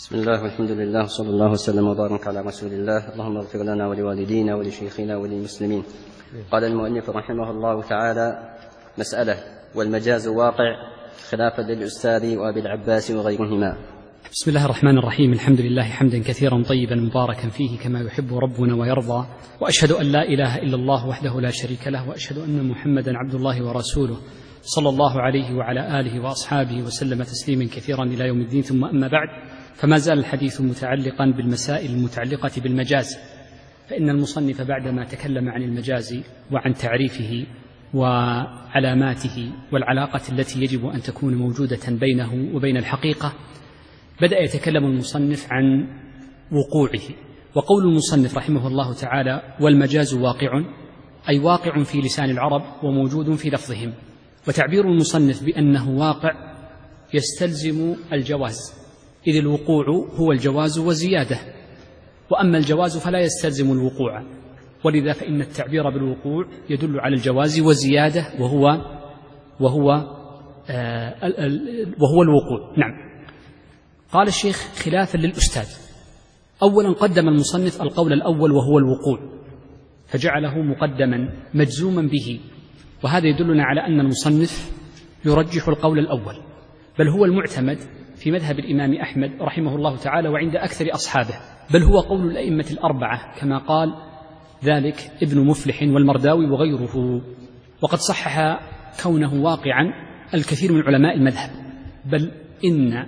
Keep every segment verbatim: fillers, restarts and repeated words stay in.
بسم الله والحمد لله صلى الله وسلم وبارك على رسول الله. اللهم اغفر لنا ولوالدينا ولشيخنا وللمسلمين. قال المؤلف رحمه الله تعالى: مسألة: والمجاز واقع خلافا للأستاذ وأبي العباس وغيرهما. بسم الله الرحمن الرحيم. الحمد لله حمدا كثيرا طيبا مباركا فيه كما يحب ربنا ويرضى، وأشهد أن لا إله إلا الله وحده لا شريك له، وأشهد أن محمدا عبد الله ورسوله صلى الله عليه وعلى آله وأصحابه وسلم تسليما كثيرا إلى يوم الدين. ثم أما بعد، فما زال الحديث متعلقا بالمسائل المتعلقة بالمجاز، فإن المصنف بعدما تكلم عن المجاز وعن تعريفه وعلاماته والعلاقة التي يجب أن تكون موجودة بينه وبين الحقيقة، بدأ يتكلم المصنف عن وقوعه. وقول المصنف رحمه الله تعالى: والمجاز واقع، أي واقع في لسان العرب وموجود في لفظهم. وتعبير المصنف بأنه واقع يستلزم الجواز، إذ الوقوع هو الجواز وزيادة، وأما الجواز فلا يستلزم الوقوع، ولذا فإن التعبير بالوقوع يدل على الجواز وزيادة وهو وهو آه وهو الوقوع. نعم. قال الشيخ: خلافا للأستاذ. أولا قدم المصنف القول الأول وهو الوقوع، فجعله مقدما مجزوما به، وهذا يدلنا على أن المصنف يرجح القول الأول، بل هو المعتمد في مذهب الإمام أحمد رحمه الله تعالى وعند أكثر أصحابه، بل هو قول الأئمة الأربعة كما قال ذلك ابن مفلح والمرداوي وغيره. وقد صحح كونه واقعا الكثير من علماء المذهب، بل إن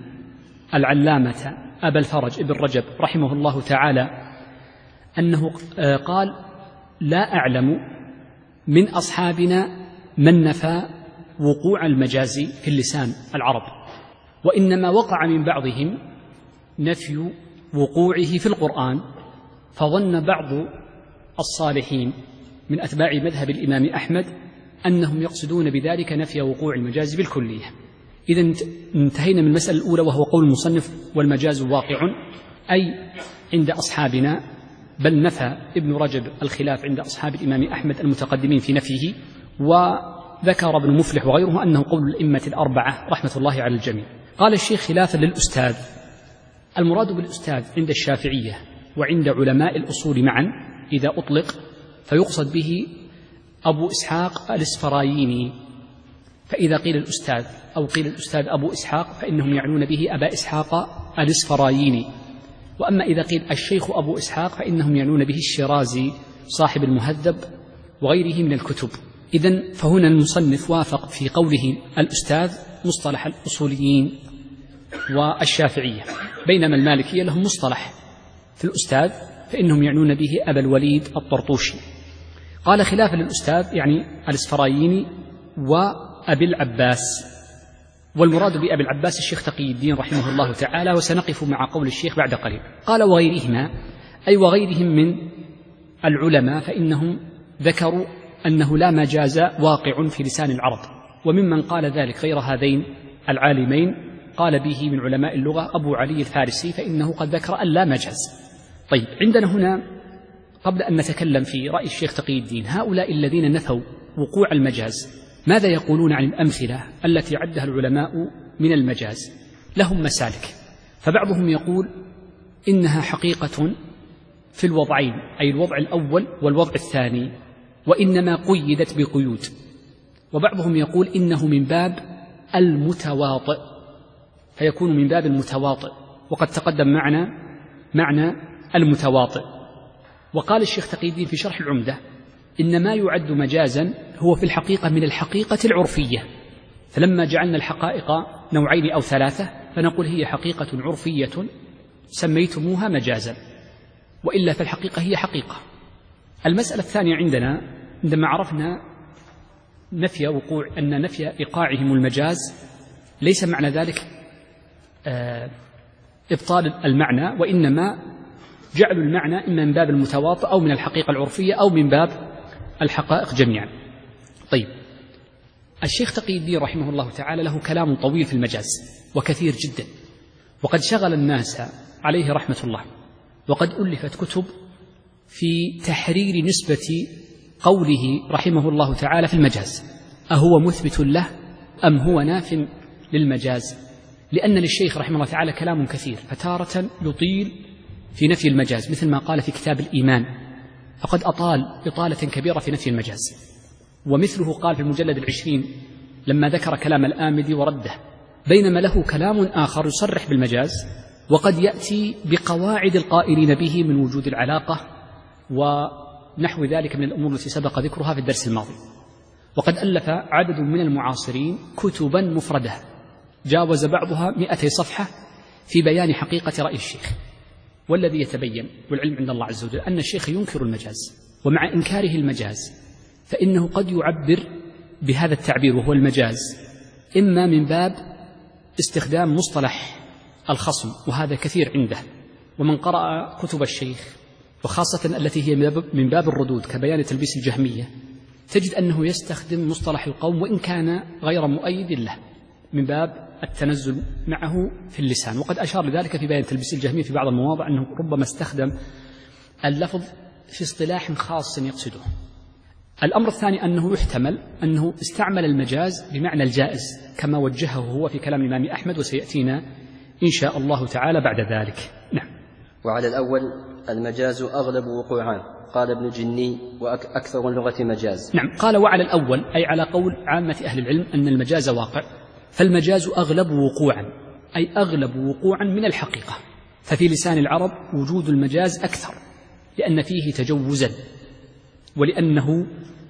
العلامة أبا الفرج ابن رجب رحمه الله تعالى أنه قال: لا أعلم من أصحابنا من نفى وقوع المجاز في اللسان العرب، وإنما وقع من بعضهم نفي وقوعه في القرآن، فظن بعض الصالحين من أتباع مذهب الإمام أحمد أنهم يقصدون بذلك نفي وقوع المجاز بالكلية. إذن انتهينا من المسألة الأولى، وهو قول المصنف: والمجاز واقع، أي عند أصحابنا، بل نفى ابن رجب الخلاف عند أصحاب الإمام أحمد المتقدمين في نفيه، وذكر ابن مفلح وغيره أنه قول الأئمة الأربعة رحمة الله على الجميع. قال الشيخ: خلافا للأستاذ. المراد بالأستاذ عند الشافعية وعند علماء الأصول معا إذا أطلق فيقصد به أبو إسحاق الإسفرايني، فإذا قيل الأستاذ أو قيل الأستاذ أبو إسحاق فإنهم يعنون به أبا إسحاق الإسفرايني، وأما إذا قيل الشيخ أبو إسحاق فإنهم يعنون به الشيرازي صاحب المهذب وغيره من الكتب. إذن فهنا المصنف وافق في قوله الأستاذ مصطلح الأصوليين والشافعية، بينما المالكية لهم مصطلح في الأستاذ فإنهم يعنون به أبا الوليد الطرطوشي. قال: خلافا للأستاذ يعني الإسفرايني وأبي العباس، والمراد بأبي العباس الشيخ تقي الدين رحمه الله تعالى، وسنقف مع قول الشيخ بعد قليل. قال: وغيرهما، أي وغيرهم من العلماء، فإنهم ذكروا أنه لا مجاز واقع في لسان العرب، وممن قال ذلك غير هذين العالمين قال به من علماء اللغة أبو علي الفارسي، فإنه قد ذكر أن لا مجاز. طيب، عندنا هنا قبل أن نتكلم في رأي الشيخ تقي الدين، هؤلاء الذين نفوا وقوع المجاز ماذا يقولون عن الأمثلة التي عدها العلماء من المجاز؟ لهم مسالك، فبعضهم يقول إنها حقيقة في الوضعين، أي الوضع الأول والوضع الثاني، وإنما قيدت بقيود. وبعضهم يقول إنه من باب المتواطئ، فيكون من باب المتواطئ، وقد تقدم معنا معنى المتواطئ. وقال الشيخ تقي الدين في شرح العمدة: إن ما يعد مجازا هو في الحقيقة من الحقيقة العرفية، فلما جعلنا الحقائق نوعين أو ثلاثة فنقول هي حقيقة عرفية سميتموها مجازا، وإلا في الحقيقة هي حقيقة. المسألة الثانية عندنا عندما عرفنا نفي وقوع أن نفي إيقاعهم المجاز ليس معنى ذلك إبطال المعنى، وإنما جعل المعنى إما من باب المتواطئ أو من الحقيقة العرفية أو من باب الحقائق جميعا. طيب، الشيخ تقي الدين رحمه الله تعالى له كلام طويل في المجاز وكثير جدا، وقد شغل الناس عليه رحمة الله، وقد ألفت كتب في تحرير نسبة قوله رحمه الله تعالى في المجاز، أهو مثبت له أم هو ناف للمجاز؟ لأن للشيخ رحمه الله تعالى كلام كثير، فتارة يطيل في نفي المجاز مثل ما قال في كتاب الإيمان، فقد أطال إطالة كبيرة في نفي المجاز، ومثله قال في المجلد العشرين لما ذكر كلام الآمدي ورده، بينما له كلام آخر يصرح بالمجاز، وقد يأتي بقواعد القائلين به من وجود العلاقة ونحو ذلك من الأمور التي سبق ذكرها في الدرس الماضي. وقد ألف عدد من المعاصرين كتبا مفردة جاوز بعضها مئتي صفحة في بيان حقيقة رأي الشيخ. والذي يتبين والعلم عند الله عز وجل أن الشيخ ينكر المجاز، ومع إنكاره المجاز فإنه قد يعبر بهذا التعبير وهو المجاز إما من باب استخدام مصطلح الخصم، وهذا كثير عنده، ومن قرأ كتب الشيخ وخاصة التي هي من باب الردود كبيان تلبيس الجهمية تجد أنه يستخدم مصطلح القوم وإن كان غير مؤيد له من باب التنزل معه في اللسان، وقد أشار لذلك في بيان تلبيس الجهمية في بعض المواضع أنه ربما استخدم اللفظ في اصطلاح خاص يقصده. الأمر الثاني أنه يحتمل أنه استعمل المجاز بمعنى الجائز كما وجهه هو في كلام الإمام أحمد، وسيأتينا إن شاء الله تعالى بعد ذلك. نعم. وعلى الأول المجاز أغلب وقوعان، قال ابن جني وأكثر اللغة مجاز. نعم، قال وعلى الأول أي على قول عامة أهل العلم أن المجاز واقع، فالمجاز أغلب وقوعا أي أغلب وقوعا من الحقيقة، ففي لسان العرب وجود المجاز أكثر لأن فيه تجوزا، ولأنه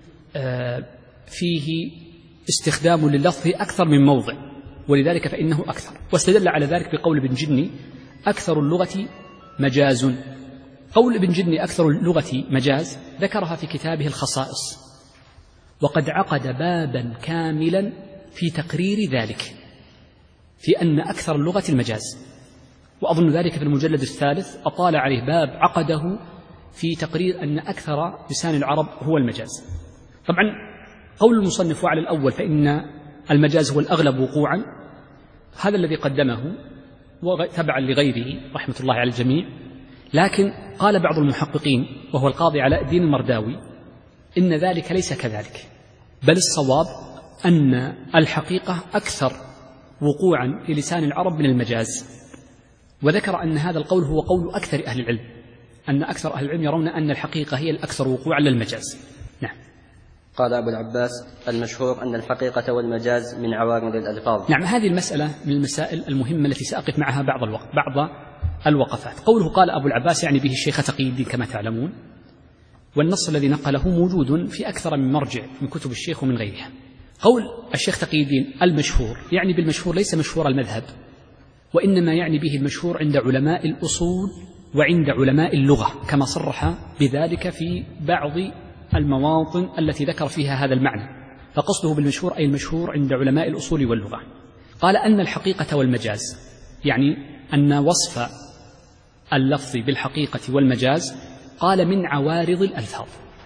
فيه استخدام لللفظ أكثر من موضع، ولذلك فإنه أكثر. واستدل على ذلك بقول ابن جني أكثر اللغة مجاز. قول ابن جني أكثر اللغة مجاز ذكرها في كتابه الخصائص، وقد عقد بابا كاملا في تقرير ذلك، في أن أكثر اللغة المجاز، وأظن ذلك في المجلد الثالث أطال عليه باب عقده في تقرير أن أكثر لسان العرب هو المجاز. طبعا قول المصنف وعلى الأول فإن المجاز هو الأغلب وقوعا، هذا الذي قدمه وتبعا لغيره رحمة الله على الجميع، لكن قال بعض المحققين وهو القاضي علاء الدين المرداوي إن ذلك ليس كذلك، بل الصواب أن الحقيقة أكثر وقوعا في لسان العرب من المجاز. وذكر أن هذا القول هو قول أكثر أهل العلم، أن أكثر أهل العلم يرون أن الحقيقة هي الأكثر وقوعا للمجاز. نعم. قال أبو العباس المشهور أن الحقيقة والمجاز من عوارض الألفاظ. نعم، هذه المسألة من المسائل المهمة التي سأقف معها بعض الوقت بعض الوقفات. قوله قال أبو العباس يعني به الشيخ تقي الدين كما تعلمون، والنص الذي نقله موجود في أكثر من مرجع من كتب الشيخ ومن غيرها. قول الشيخ تقي الدين المشهور يعني بالمشهور ليس مشهور المذهب، وإنما يعني به المشهور عند علماء الأصول وعند علماء اللغة، كما صرح بذلك في بعض المواطن التي ذكر فيها هذا المعنى، فقصده بالمشهور أي المشهور عند علماء الأصول واللغة. قال أن الحقيقة والمجاز يعني أن وصف اللفظ بالحقيقة والمجاز قال من عوارض الألفاظ.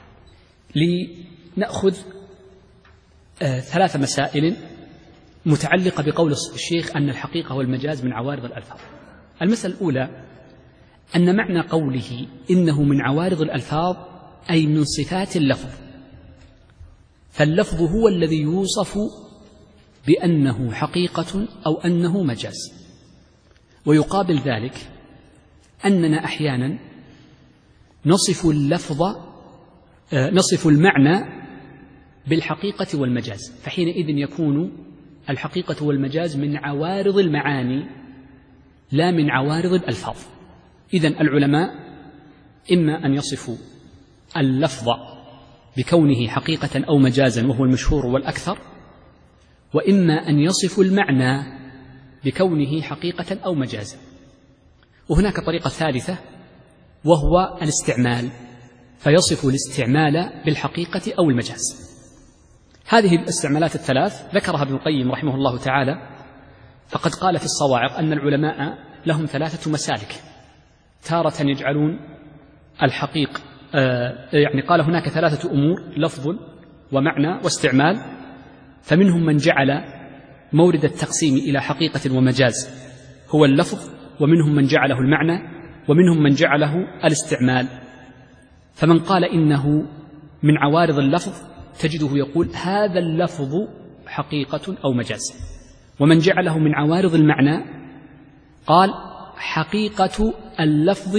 لنأخذ آه ثلاث مسائل متعلقة بقول الشيخ أن الحقيقة والمجاز من عوارض الألفاظ. المسألة الأولى أن معنى قوله إنه من عوارض الألفاظ أي من صفات اللفظ، فاللفظ هو الذي يوصف بأنه حقيقة أو أنه مجاز. ويقابل ذلك أننا أحيانا نصف اللفظ نصف المعنى بالحقيقة والمجاز، فحينئذ يكون الحقيقة والمجاز من عوارض المعاني لا من عوارض الألفاظ. إذن العلماء إما أن يصفوا اللفظ بكونه حقيقة أو مجازا وهو المشهور والأكثر، وإما أن يصفوا المعنى بكونه حقيقة أو مجازا. وهناك طريقة ثالثة وهو الاستعمال، فيصف الاستعمال بالحقيقة أو المجاز. هذه الاستعمالات الثلاث ذكرها ابن القيم رحمه الله تعالى، فقد قال في الصواعق أن العلماء لهم ثلاثة مسالك، تارة يجعلون الحقيقة آه يعني قال هناك ثلاثة أمور: لفظ ومعنى واستعمال، فمنهم من جعل مورد التقسيم إلى حقيقة ومجاز هو اللفظ، ومنهم من جعله المعنى، ومنهم من جعله الاستعمال. فمن قال إنه من عوارض اللفظ تجده يقول هذا اللفظ حقيقة أو مجاز، ومن جعله من عوارض المعنى قال حقيقة اللفظ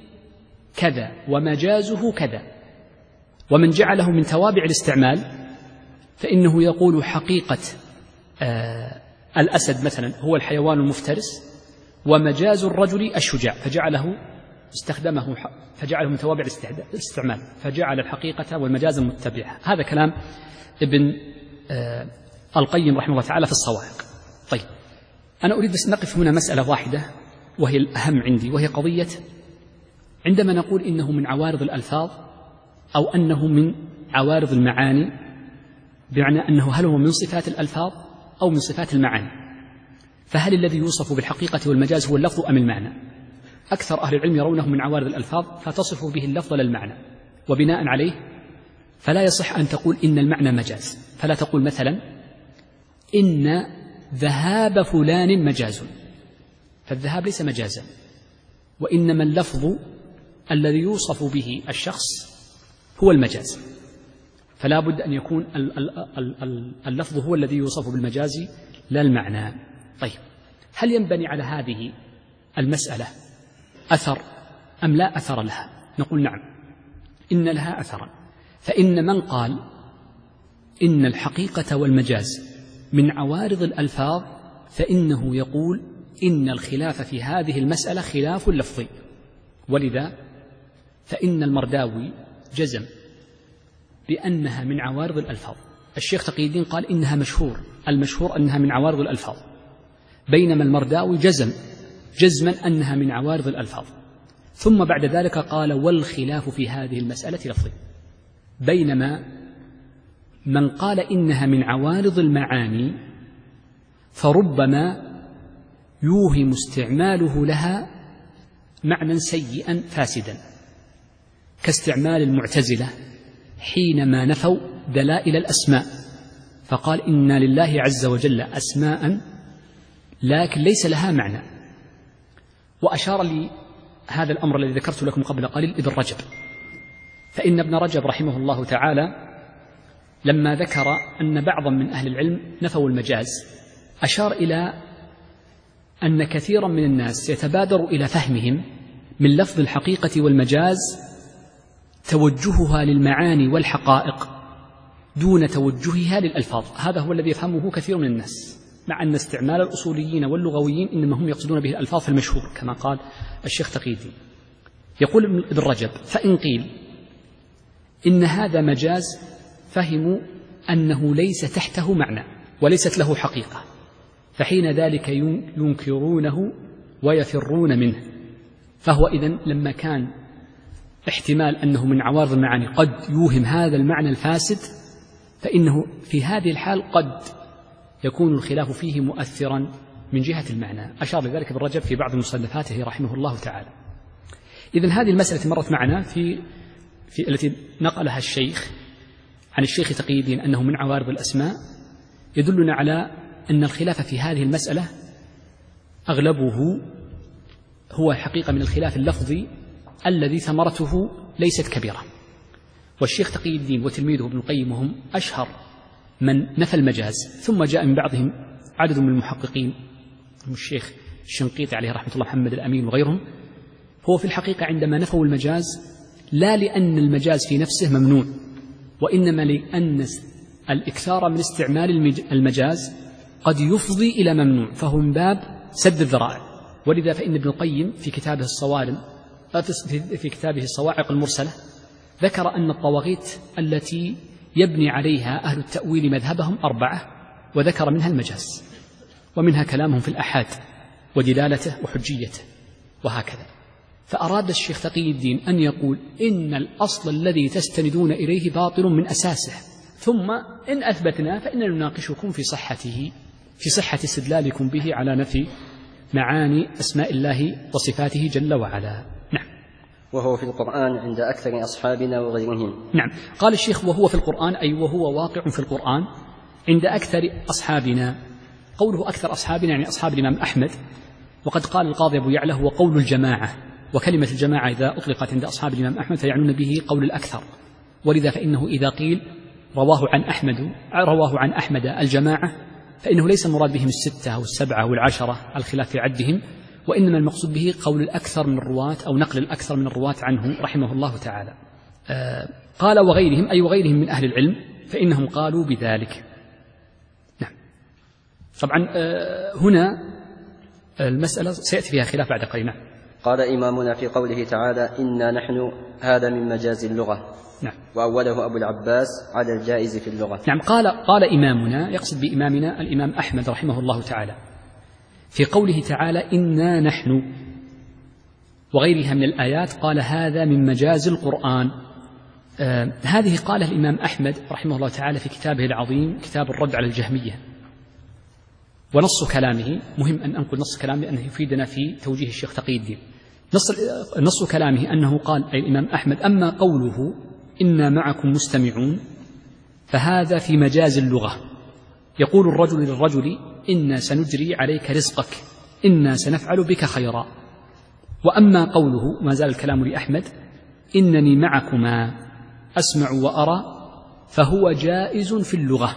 كذا ومجازه كذا. ومن جعله من توابع الاستعمال فإنه يقول حقيقة آه الأسد مثلا هو الحيوان المفترس، ومجاز الرجل الشجاع، فجعله استخدمه فجعله من توابع الاستعمال، فجعل الحقيقة والمجاز المتبعة. هذا كلام ابن آه القيم رحمه الله تعالى في الصواعق. طيب، أنا أريد بس نقف هنا مسألة واحدة وهي الأهم عندي، وهي قضية عندما نقول إنه من عوارض الألفاظ أو أنه من عوارض المعاني، بمعنى أنه هل هو من صفات الألفاظ أو من صفات المعاني، فهل الذي يوصف بالحقيقة والمجاز هو اللفظ أم المعنى؟ أكثر أهل العلم يرونه من عوارض الألفاظ فتصف به اللفظ لا المعنى، وبناء عليه فلا يصح أن تقول إن المعنى مجاز. فلا تقول مثلا إن ذهاب فلان مجاز، فالذهاب ليس مجازا، وإنما اللفظ الذي يوصف به الشخص هو المجاز، فلا بد أن يكون اللفظ هو الذي يوصف بالمجاز لا المعنى. طيب، هل ينبني على هذه المسألة أثر أم لا أثر لها؟ نقول نعم، إن لها أثرا. فإن من قال إن الحقيقة والمجاز من عوارض الألفاظ فإنه يقول إن الخلاف في هذه المسألة خلاف لفظي، ولذا فإن المرداوي جزم بأنها من عوارض الألفاظ. الشيخ تقي الدين قال إنها مشهور، المشهور أنها من عوارض الألفاظ، بينما المرداوي جزم جزما أنها من عوارض الألفاظ، ثم بعد ذلك قال والخلاف في هذه المسألة لفظي. بينما من قال إنها من عوارض المعاني فربما يوهم استعماله لها معنى سيئا فاسدا، كاستعمال المعتزلة حينما نفوا دلائل الأسماء، فقال إن لله عز وجل أسماء لكن ليس لها معنى. وأشار لي هذا الأمر الذي ذكرت لكم قبل قليل ابن رجب، فإن ابن رجب رحمه الله تعالى لما ذكر أن بعضا من أهل العلم نفوا المجاز أشار إلى أن كثيرا من الناس يتبادر إلى فهمهم من لفظ الحقيقة والمجاز توجهها للمعاني والحقائق دون توجهها للألفاظ. هذا هو الذي يفهمه كثير من الناس، مع أن استعمال الأصوليين واللغويين إنما هم يقصدون به الألفاظ في المشهور كما قال الشيخ تقي الدين. يقول ابن رجب فإن قيل إن هذا مجاز فهموا أنه ليس تحته معنى وليست له حقيقة، فحين ذلك ينكرونه ويفرون منه. فهو إذن لما كان احتمال أنه من عوارض المعاني قد يوهم هذا المعنى الفاسد، فإنه في هذه الحال قد يكون الخلاف فيه مؤثرا من جهة المعنى. أشار لذلك ابن رجب في بعض مصنفاته رحمه الله تعالى. إذن هذه المسألة مرت معنا في, في التي نقلها الشيخ عن الشيخ تقي الدين أنه من عوارض الأسماء، يدلنا على أن الخلاف في هذه المسألة أغلبه هو حقيقة من الخلاف اللفظي الذي ثمرته ليست كبيرة. والشيخ تقي الدين وتلميذه ابن القيم وهم أشهر من نفى المجاز، ثم جاء من بعضهم عدد من المحققين الشيخ الشنقيطي عليه رحمة الله محمد الأمين وغيرهم. هو في الحقيقة عندما نفوا المجاز لا لأن المجاز في نفسه ممنوع، وإنما لأن الإكثار من استعمال المجاز قد يفضي إلى ممنوع، فهو من باب سد الذرائع. ولذا فإن ابن القيم في كتابه الصوارم في كتابه الصواعق المرسلة ذكر أن الطواغيت التي يبني عليها أهل التأويل مذهبهم أربعة، وذكر منها المجاز، ومنها كلامهم في الأحاد ودلالته وحجيته وهكذا. فأراد الشيخ تقي الدين أن يقول إن الأصل الذي تستندون إليه باطل من أساسه، ثم إن أثبتنا فإننا نناقشكم في صحته في صحة استدلالكم به على نفي معاني أسماء الله وصفاته جل وعلا. نعم. وهو في القرآن عند أكثر أصحابنا وغيرهم. نعم. قال الشيخ وهو في القرآن أي وهو واقع في القرآن عند أكثر أصحابنا. قوله أكثر أصحابنا يعني أصحاب الإمام أحمد، وقد قال القاضي أبو يعلى هو قول الجماعة، وكلمة الجماعة إذا أطلقت عند أصحاب الإمام أحمد فيعنون به قول الأكثر. ولذا فإنه إذا قيل رواه عن أحمد رواه عن أحمد الجماعة فإنه ليس المراد بهم الستة أو السبعة أو العشرة على الخلاف في عدهم، وإنما المقصود به قول الأكثر من الرواة أو نقل الأكثر من الرواة عنه رحمه الله تعالى. آه قال وغيرهم أي وغيرهم من أهل العلم فإنهم قالوا بذلك. نعم. طبعا آه هنا المسألة سيأتي فيها خلاف بعد قليل. نعم. قال إمامنا في قوله تعالى إنا نحن هذا من مجاز اللغة. نعم. وأوله أبو العباس على الجائز في اللغة. نعم. قال قال إمامنا يقصد بإمامنا الإمام أحمد رحمه الله تعالى في قوله تعالى إنا نحن وغيرها من الآيات قال هذا من مجاز القرآن. آه هذه قالها الإمام أحمد رحمه الله تعالى في كتابه العظيم كتاب الرد على الجهمية. ونص كلامه مهم أن أنقل نص كلامه لأنه يفيدنا في توجيه الشيخ تقي الدين. نص, نص كلامه أنه قال أي الإمام أحمد أما قوله إنا معكم مستمعون فهذا في مجاز اللغة، يقول الرجل للرجل إنا سنجري عليك رزقك إنا سنفعل بك خيرا. وأما قوله ما زال الكلام لأحمد إنني معكما أسمع وأرى فهو جائز في اللغة،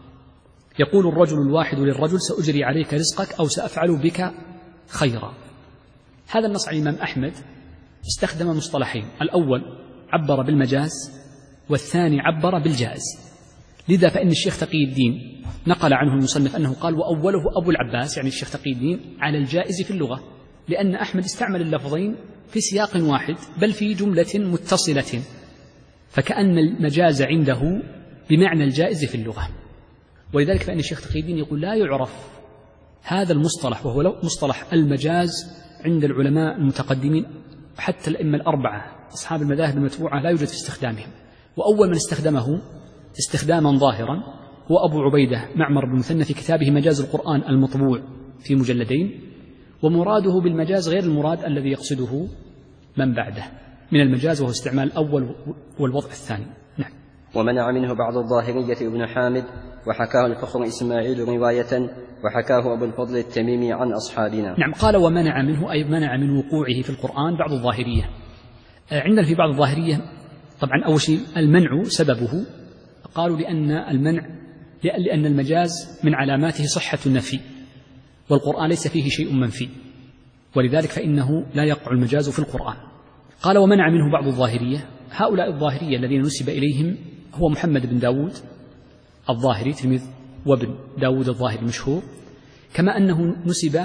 يقول الرجل الواحد للرجل سأجري عليك رزقك أو سأفعل بك خيرا. هذا النص عن الإمام أحمد استخدم مصطلحين، الأول عبر بالمجاز والثاني عبر بالجائز. لذا فإن الشيخ تقي الدين نقل عنه المصنف أنه قال وأوله أبو العباس يعني الشيخ تقي الدين على الجائز في اللغة، لأن أحمد استعمل اللفظين في سياق واحد بل في جملة متصلة، فكأن المجاز عنده بمعنى الجائز في اللغة. ولذلك فإن الشيخ تقي الدين يقول لا يعرف هذا المصطلح وهو مصطلح المجاز عند العلماء المتقدمين حتى الأئمة الأربعة أصحاب المذاهب المتبوعة لا يوجد في استخدامهم. وأول من استخدمه استخداما ظاهرا هو أبو عبيدة معمر بن مثنى في كتابه مجاز القرآن المطبوع في مجلدين، ومراده بالمجاز غير المراد الذي يقصده من بعده من المجاز وهو استعمال الأول والوضع الثاني. نعم. ومنع منه بعض الظاهرية ابن حامد وحكاه الفخر إسماعيل رواية وحكاه أبو الفضل التميمي عن أصحابنا. نعم. قال ومنع منه أي منع من وقوعه في القرآن بعض الظاهرية. عندنا في بعض الظاهرية طبعا أول شيء المنع سببه قالوا لأن المنع لأن المجاز من علاماته صحة النفي والقرآن ليس فيه شيء منفي، ولذلك فإنه لا يقع المجاز في القرآن. قال ومنع منه بعض الظاهرية، هؤلاء الظاهرية الذين نسب إليهم هو محمد بن داود الظاهري تلميذ وابن داود الظاهري المشهور، كما أنه نسب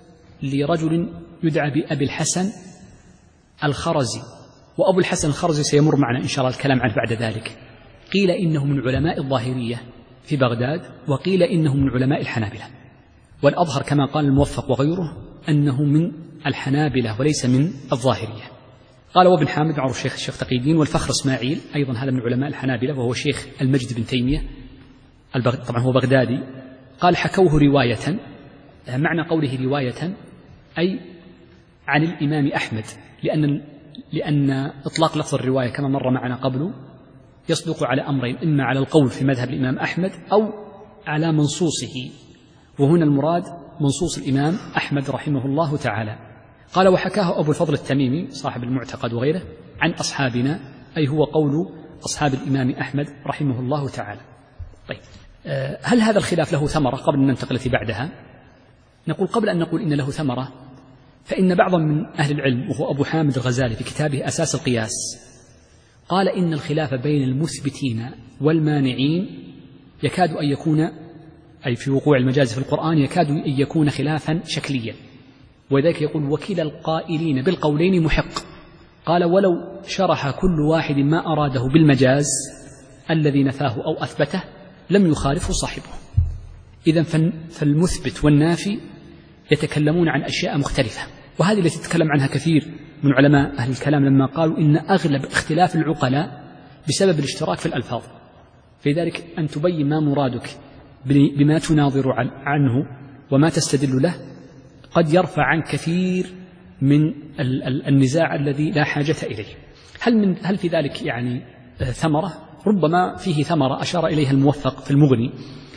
لرجل يدعى بأبي الحسن الخرزي، وأبو الحسن الخرزي سيمر معنا إن شاء الله الكلام عنه بعد ذلك. قيل إنه من علماء الظاهرية في بغداد وقيل إنه من علماء الحنابلة، والأظهر كما قال الموفق وغيره أنه من الحنابلة وليس من الظاهرية. قال وابن حامد معروف شيخ الشيخ تقي الدين، والفخر إسماعيل أيضا هذا من علماء الحنابلة وهو شيخ المجد بن تيمية طبعا هو بغدادي. قال حكوه رواية، معنى قوله رواية أي عن الإمام أحمد، لأن لأن إطلاق لفظ الرواية كما مر معنا قبل يصدق على أمرين، إما على القول في مذهب الإمام أحمد أو على منصوصه، وهنا المراد منصوص الإمام أحمد رحمه الله تعالى. قال وحكاه أبو الفضل التميمي صاحب المعتقد وغيره عن أصحابنا، أي هو قول أصحاب الإمام أحمد رحمه الله تعالى. طيب هل هذا الخلاف له ثمرة؟ قبل أن ننتقل التي بعدها نقول قبل أن نقول إن له ثمرة فإن بعضا من أهل العلم وهو أبو حامد الغزالي في كتابه أساس القياس قال إن الخلاف بين المثبتين والمانعين يكاد أن يكون أي في وقوع المجاز في القرآن يكاد أن يكون خلافا شكليا، وذلك يقول وكلا القائلين بالقولين محق. قال ولو شرح كل واحد ما أراده بالمجاز الذي نفاه أو أثبته لم يخالفه صاحبه. إذن فالمثبت والنافي يتكلمون عن أشياء مختلفة، وهذه التي تتكلم عنها كثير من علماء أهل الكلام لما قالوا إن أغلب اختلاف العقلاء بسبب الاشتراك في الألفاظ. في ذلك أن تبين ما مرادك بما تناظر عنه وما تستدل له قد يرفع عن كثير من النزاع الذي لا حاجة إليه. هل, من هل في ذلك يعني ثمرة؟ ربما فيه ثمرة أشار إليها الموفق في المغني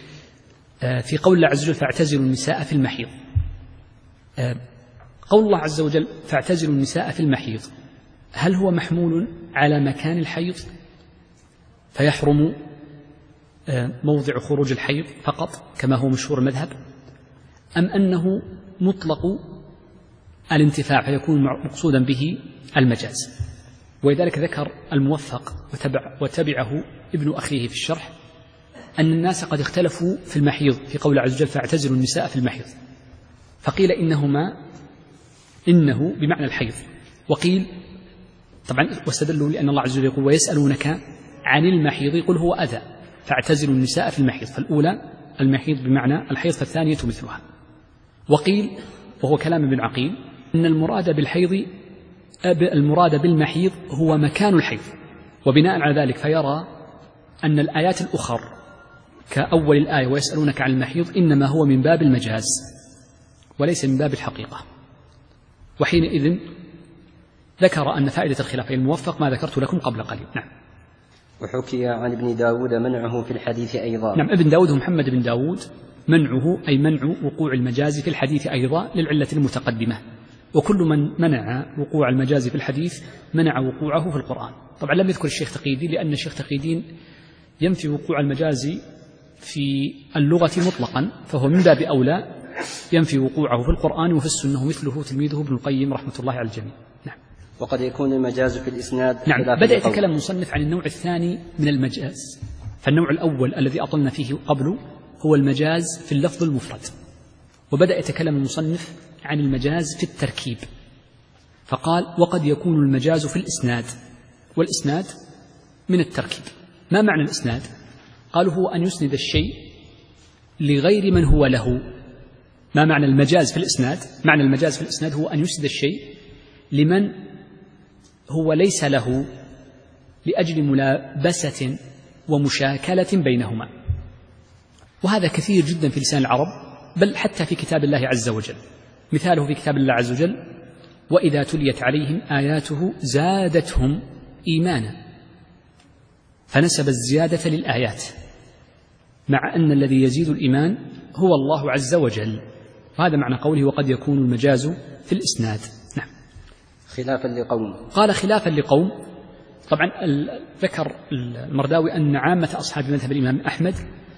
في قول الله عز وجل فاعتزلوا النساء في المحيض. قول الله عز وجل فاعتزلوا النساء في المحيض هل هو محمول على مكان الحيض فيحرم موضع خروج الحيض فقط كما هو مشهور المذهب، أم أنه مطلق الانتفاع فيكون مقصودا به المجاز. ولذلك ذكر الموفق وتبع وتبعه ابن أخيه في الشرح أن الناس قد اختلفوا في المحيض في قول عز وجل فاعتزلوا النساء في المحيض، فقيل إنهما إنه بمعنى الحيض، وقيل طبعا واستدلوا لأن الله عز وجل يقول ويسألونك عن المحيض قل هو أذى فاعتزلوا النساء في المحيض، فالأولى المحيض بمعنى الحيض فالثانية مثلها. وقيل وهو كلام ابن عقيل أن المراد بالحيض المراد بالمحيض هو مكان الحيض، وبناء على ذلك فيرى أن الآيات الأخر كأول الآية ويسألونك عن المحيض إنما هو من باب المجاز وليس من باب الحقيقة. وحينئذ ذكر أن فائدة الخلاف الموفق ما ذكرت لكم قبل قليل. نعم. وحكي عن ابن داود منعه في الحديث أيضا. نعم، ابن داود محمد بن داود منعه أي منع وقوع المجاز في الحديث أيضا للعلة المتقدمة، وكل من منع وقوع المجاز في الحديث منع وقوعه في القرآن. طبعا لم يذكر الشيخ تقي الدين لأن الشيخ تقي الدين ينفي وقوع المجاز في اللغة مطلقا، فهو من باب أولى ينفي وقوعه في القرآن وفي السنة، مثله تلميذه ابن القيم رحمة الله على الجميع. نعم. وقد يكون المجاز في الإسناد. نعم. بدأ يتكلم المصنف عن النوع الثاني من المجاز. فالنوع الأول الذي أطلنا فيه قبله هو المجاز في اللفظ المفرد، وبدأ يتكلم المصنف عن المجاز في التركيب، فقال وقد يكون المجاز في الإسناد، والإسناد من التركيب. ما معنى الإسناد؟ قالوا هو أن يسند الشيء لغير من هو له. ما معنى المجاز في الإسناد؟ معنى المجاز في الإسناد هو أن يسند الشيء لمن هو ليس له لأجل ملابسة ومشاكلة بينهما، وهذا كثير جدا في لسان العرب، بل حتى في كتاب الله عز وجل. مثاله في كتاب الله عز وجل وإذا تليت عليهم آياته زادتهم إيمانا، فنسب الزيادة للآيات مع أن الذي يزيد الإيمان هو الله عز وجل، وهذا معنى قوله وقد يكون المجاز في الإسناد. نعم. خلافا لقوم. قال خلافا لقوم. طبعا ذكر المرداوي أن عامة أصحاب مذهب الإمام أحمد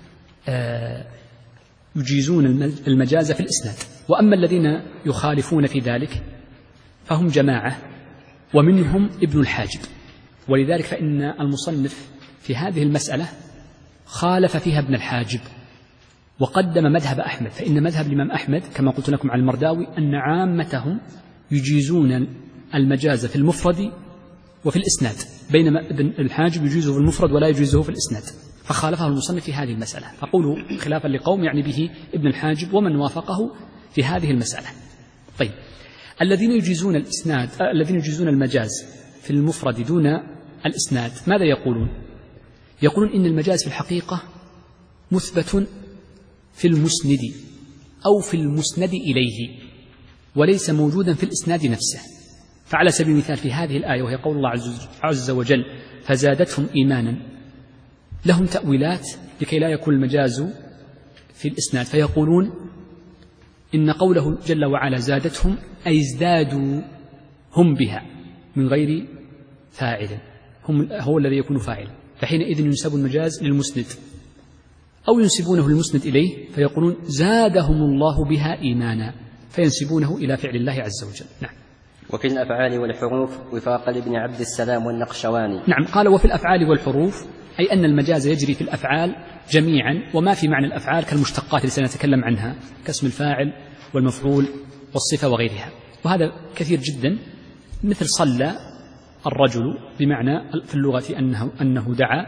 يجيزون المجاز في الإسناد، وأما الذين يخالفون في ذلك فهم جماعة ومنهم ابن الحاجب، ولذلك فإن المصنف في هذه المسألة خالف فيها ابن الحاجب وقدم مذهب أحمد، فإن مذهب الإمام أحمد كما قلت لكم على المرداوي أن عامتهم يجيزون المجاز في المفرد وفي الإسناد، بينما ابن الحاجب يجيزه في المفرد ولا يجيزه في الإسناد، فخالفه المصنف في هذه المسألة. فقوله خلافا لقوم يعني به ابن الحاجب ومن وافقه في هذه المسألة. طيب، الذين يجيزون الإسناد الذين يجيزون المجاز في المفرد دون الإسناد ماذا يقولون؟ يقولون إن المجاز في الحقيقة مثبت في المسند أو في المسند إليه وليس موجودا في الإسناد نفسه. فعلى سبيل المثال في هذه الآية وهي قول الله عز وجل فزادتهم إيمانا، لهم تأويلات لكي لا يكون المجاز في الإسناد، فيقولون إن قوله جل وعلا زادتهم أي ازدادوا هم بها من غير فاعل، هم هو الذي يكون فاعلا، فحينئذ ينسب المجاز للمسند، أو ينسبونه للمسند إليه فيقولون زادهم الله بها إيمانا فينسبونه إلى فعل الله عز وجل. نعم. وفي الأفعال والحروف وفاق لابن عبد السلام والنقشواني. نعم. قال وفي الأفعال والحروف أي أن المجاز يجري في الأفعال جميعا وما في معنى الأفعال كالمشتقات التي سنتكلم عنها كاسم الفاعل والمفعول والصفة وغيرها، وهذا كثير جدا، مثل صلى الرجل بمعنى في اللغة أنه, أنه دعا،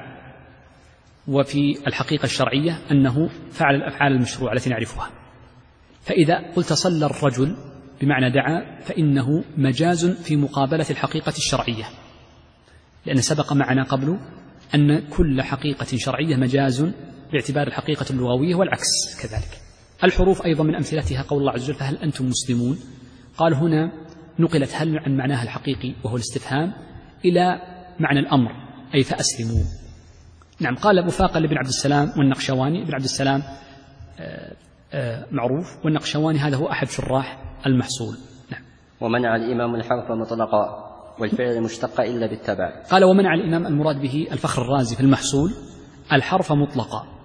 وفي الحقيقة الشرعية أنه فعل الأفعال المشروعة التي نعرفها. فإذا قلت صلى الرجل بمعنى دعا فإنه مجاز في مقابلة الحقيقة الشرعية، لأن سبق معنا قبل أن كل حقيقة شرعية مجاز باعتبار الحقيقة اللغوية والعكس كذلك. الحروف أيضا من أمثلتها قول الله عز وجل فهل أنتم مسلمون، قال هنا نقلت هل عن معناها الحقيقي وهو الاستفهام إلى معنى الأمر أي فأسلموا. نعم. قال وفاق لابن عبد السلام والنقشواني. ابن عبد السلام آآ آآ معروف، والنقشواني هذا هو أحد شراح المحصول. نعم. ومنع الإمام الحرف مطلقا والفعل مشتق إلا بالتبع. قال ومنع الإمام المراد به الفخر الرازي في المحصول الحرف مطلقا،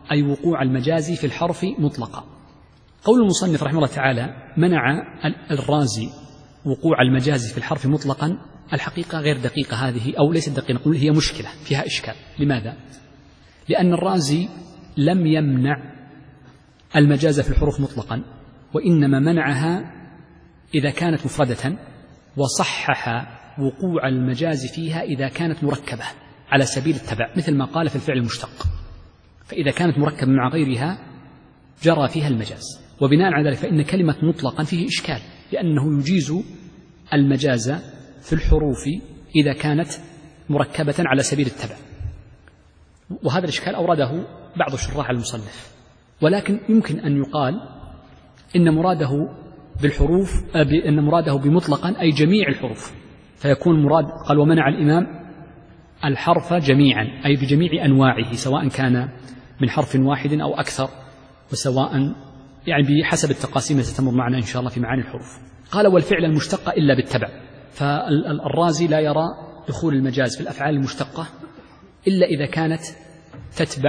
أي وقوع المجاز في الحرف مطلقا. قول المصنف رحمه الله تعالى منع الرازي وقوع المجاز في الحرف مطلقا، الحقيقة غير دقيقة هذه، أو ليست دقيقة، نقول هي مشكلة فيها إشكال. لماذا؟ لأن الرازي لم يمنع المجاز في الحروف مطلقا، وإنما منعها إذا كانت مفردة، وصحح وقوع المجاز فيها إذا كانت مركبة على سبيل التبع، مثل ما قال في الفعل المشتق، فإذا كانت مركبة مع غيرها جرى فيها المجاز. وبناء على ذلك فإن كلمة مطلقا فيه إشكال، لأنه يجيز المجاز في الحروف إذا كانت مركبة على سبيل التبع، وهذا الإشكال أورده بعض الشراح المصنف. ولكن يمكن أن يقال إن مراده بالحروف أن مراده بمطلقا أي جميع الحروف، فيكون مراد قال ومنع الإمام الحرف جميعا أي بجميع أنواعه، سواء كان من حرف واحد أو أكثر، وسواء يعني بحسب التقاسيم التي ستمر معنا إن شاء الله في معاني الحروف. قال والفعل المشتق إلا بالتبع، فالرازي لا يرى دخول المجاز في الأفعال المشتقة إلا إذا كانت تتبع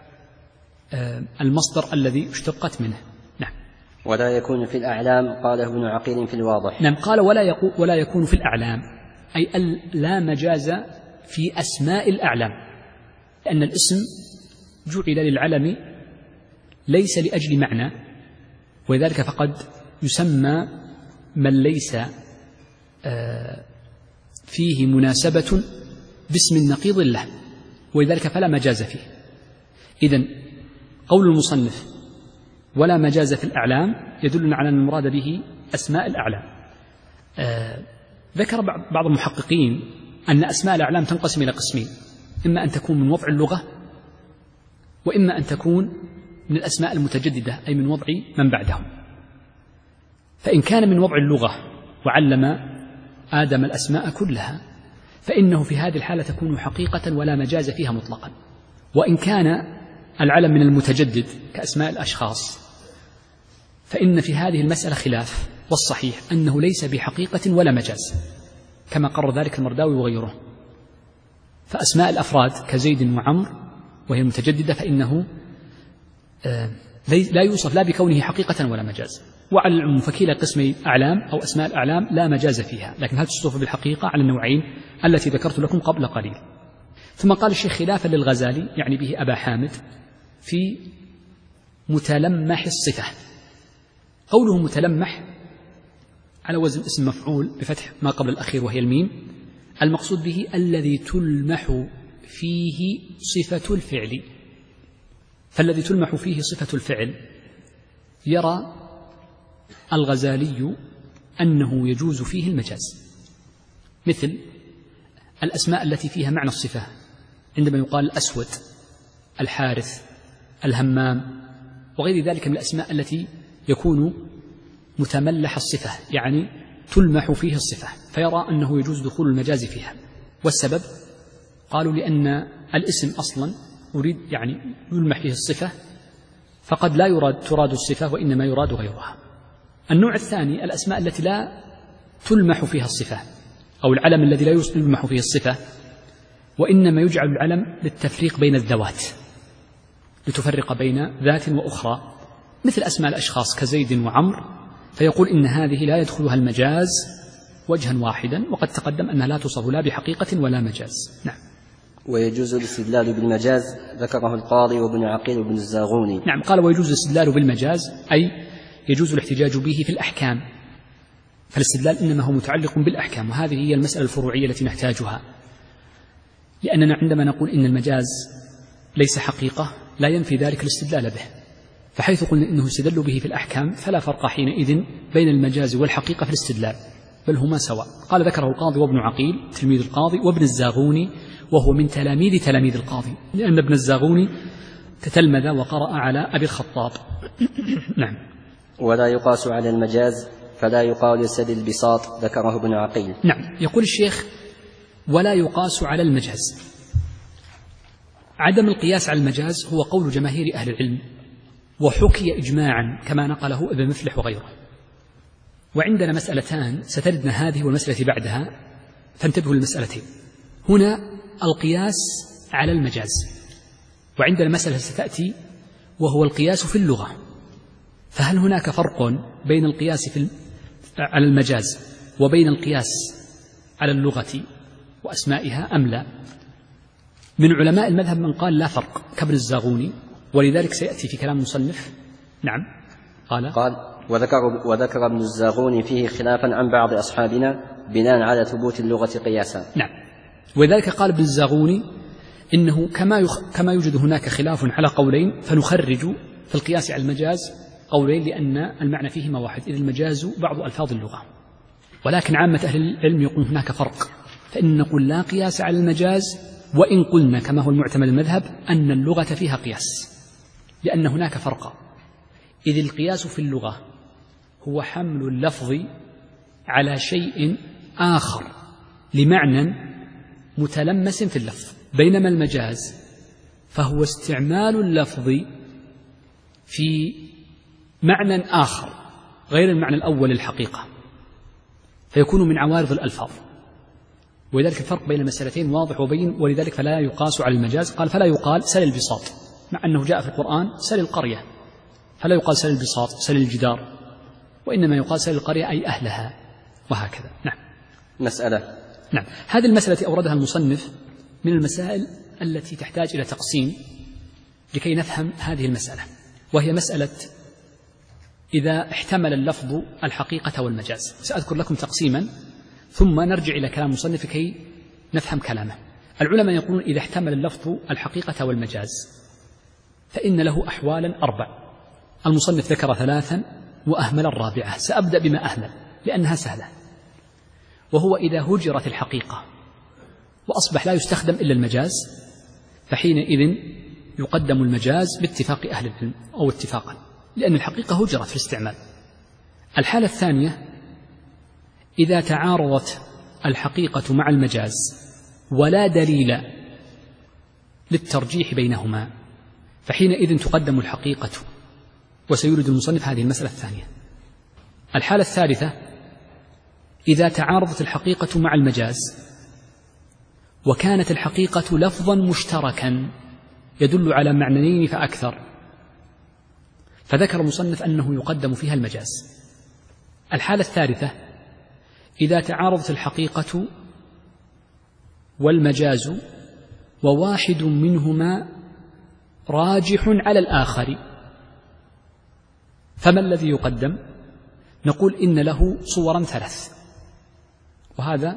المصدر الذي اشتقت منه. نعم. ولا يكون في الأعلام، قاله ابن عقيل في الواضح. نعم، قال ولا يكون, ولا يكون في الأعلام أي لا مجاز في أسماء الأعلام، لأن الاسم جعل للعلم ليس لأجل معنى، ولذلك فقد يسمى من ليس فيه مناسبة باسم نقيض له، ولذلك فلا مجاز فيه. إذن قول المصنف ولا مجاز في الأعلام يدلنا على أن المراد به أسماء الأعلام. آه ذكر بعض المحققين أن أسماء الأعلام تنقسم إلى قسمين، إما أن تكون من وضع اللغة، وإما أن تكون من الأسماء المتجددة أي من وضع من بعدهم. فإن كان من وضع اللغة وعلم آدم الأسماء كلها فإنه في هذه الحالة تكون حقيقة ولا مجاز فيها مطلقا. وإن كان العلم من المتجدد كأسماء الأشخاص فإن في هذه المسألة خلاف، والصحيح أنه ليس بحقيقة ولا مجاز، كما قرر ذلك المرداوي وغيره. فأسماء الأفراد كزيد وعمر وهي المتجددة فإنه لا يوصف لا بكونه حقيقة ولا مجاز. وعلى العموم فكلا قسمي أعلام أو أسماء الأعلام لا مجاز فيها، لكن هل تصف بالحقيقة على النوعين التي ذكرت لكم قبل قليل. ثم قال الشيخ خلافا للغزالي يعني به أبا حامد في متلمح الصفة. قوله متلمح على وزن اسم مفعول بفتح ما قبل الأخير وهي الميم، المقصود به الذي تلمح فيه صفة الفعل. فالذي تلمح فيه صفة الفعل يرى الغزالي أنه يجوز فيه المجاز، مثل الأسماء التي فيها معنى الصفة، عندما يقال الأسود، الحارث، الهمام، وغير ذلك من الأسماء التي يكون متملح الصفة يعني تلمح فيه الصفة، فيرى أنه يجوز دخول المجاز فيها. والسبب قالوا لأن الاسم أصلا يريد يعني يلمح فيه الصفة، فقد لا يراد تراد الصفة وإنما يراد غيرها. النوع الثاني الأسماء التي لا تلمح فيها الصفة، أو العلم الذي لا يلمح فيه الصفة وإنما يجعل العلم للتفريق بين الذوات، لتفرق بين ذات وأخرى، مثل أسماء الأشخاص كزيد وعمر، فيقول إن هذه لا يدخلها المجاز وجها واحدا، وقد تقدم أنها لا تصف لا بحقيقة ولا مجاز. نعم. ويجوز الاستدلال بالمجاز ذكره القاضي وابن عقيل وابن الزاغوني. نعم، قال ويجوز الاستدلال بالمجاز أي يجوز الاحتجاج به في الأحكام، فالاستدلال إنما هو متعلق بالأحكام، وهذه هي المسألة الفروعية التي نحتاجها، لأننا عندما نقول إن المجاز ليس حقيقة لا ينفي ذلك الاستدلال به، فحيث قلنا إنه يستدل به في الأحكام فلا فرق حينئذ بين المجاز والحقيقة في الاستدلال، بل هما سواء. قال ذكره القاضي وابن عقيل تلميذ القاضي وابن الزاغوني وهو من تلاميذ تلاميذ القاضي، لأن ابن الزاغوني تتلمذ وقرأ على أبي الخطاب. نعم. ولا يقاس على المجاز فلا يقال يسد البساط ذكره ابن عقيل. نعم، يقول الشيخ ولا يقاس على المجاز. عدم القياس على المجاز هو قول جماهير أهل العلم، وحكي إجماعا كما نقله ابن مفلح وغيره. وعندنا مسألتان ستردنا هذه والمسألة بعدها، فانتبهوا للمسألتين. هنا القياس على المجاز، وعندنا مسألة ستأتي وهو القياس في اللغة. فهل هناك فرق بين القياس في على المجاز وبين القياس على اللغة وأسمائها أم لا؟ من علماء المذهب من قال لا فرق كابن الزاغوني، ولذلك سيأتي في كلام المصنف. نعم. قال قال وذكر, وذكر ابن الزاغوني فيه خلافا عن بعض أصحابنا بناء على ثبوت اللغة قياسا. نعم. ولذلك قال ابن الزاغوني إنه كما, يخ... كما يوجد هناك خلاف على قولين فنخرج في القياس على المجاز قولين لأن المعنى فيهما واحد، إذ المجاز بعض ألفاظ اللغة. ولكن عامة أهل العلم يقول هناك فرق، فإن نقول لا قياس على المجاز، وإن قلنا كما هو المعتمد المذهب أن اللغة فيها قياس، لأن هناك فرق. إذ القياس في اللغة هو حمل اللفظ على شيء آخر لمعنى متلمس في اللفظ، بينما المجاز فهو استعمال اللفظ في معنى آخر غير المعنى الأول للحقيقة، فيكون من عوارض الألفاظ. ولذلك الفرق بين المسألتين واضح وبين، ولذلك فلا يقاس على المجاز. قال فلا يقال سل البساط، مع أنه جاء في القرآن سل القرية، فلا يقال سل البساط سل الجدار، وإنما يقال سل القرية أي أهلها، وهكذا. نعم. مسألة. نعم. هذه المسألة أوردها المصنف من المسائل التي تحتاج إلى تقسيم لكي نفهم هذه المسألة، وهي مسألة إذا احتمل اللفظ الحقيقة والمجاز. سأذكر لكم تقسيما ثم نرجع إلى كلام المصنف كي نفهم كلامه. العلماء يقولون إذا احتمل اللفظ الحقيقة والمجاز فإن له أحوالا أربع. المصنف ذكر ثلاثا وأهمل الرابعة، سأبدأ بما أهمل لأنها سهلة، وهو إذا هجرت الحقيقة وأصبح لا يستخدم إلا المجاز، فحينئذ يقدم المجاز باتفاق أهل العلم أو اتفاقا، لأن الحقيقة هجرت في الاستعمال. الحالة الثانية إذا تعارضت الحقيقة مع المجاز ولا دليل للترجيح بينهما، فحينئذ تقدم الحقيقة، وسيورد المصنف هذه المسألة الثانية. الحالة الثالثة إذا تعارضت الحقيقة مع المجاز وكانت الحقيقة لفظا مشتركا يدل على معنيين فأكثر، فذكر المصنف أنه يقدم فيها المجاز. الحالة الثالثة إذا تعارضت الحقيقة والمجاز وواحد منهما راجح على الآخر، فما الذي يقدم؟ نقول إن له صورا ثلاث، وهذا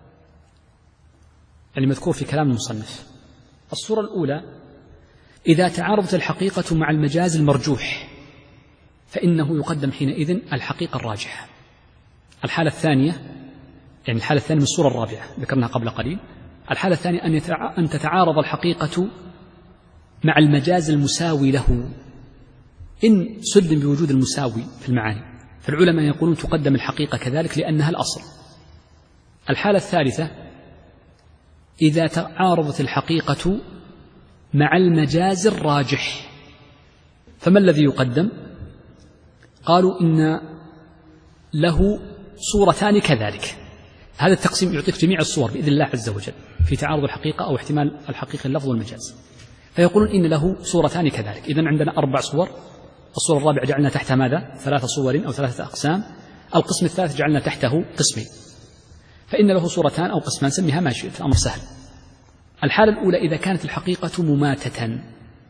يعني مذكور في كلام المصنف. الصورة الأولى إذا تعارضت الحقيقة مع المجاز المرجوح فإنه يقدم حينئذ الحقيقة الراجحة. الحالة الثانية يعني الحالة الثانية من الصورة الرابعة ذكرناها قبل قليل. الحالة الثانية أن تتعارض الحقيقة مع المجاز المساوي له، إن سلم بوجود المساوي في المعاني، فالعلماء يقولون تقدم الحقيقة كذلك لأنها الأصل. الحالة الثالثة إذا تعارضت الحقيقة مع المجاز الراجح، فما الذي يقدم؟ قالوا إن له صورتان كذلك. هذا التقسيم يعطيك جميع الصور بإذن الله عز وجل في تعارض الحقيقة أو احتمال الحقيقة اللفظ والمجاز، فيقولون إن له صورتان كذلك. إذن عندنا أربع صور. الصورة الرابعة جعلنا تحتها ماذا؟ ثلاث صور أو ثلاثة أقسام. القسم الثالث جعلنا تحته قسمين، فإن له صورتان أو قسمان، سميها ما شئت، الأمر سهل. الحالة الأولى إذا كانت الحقيقة مماتة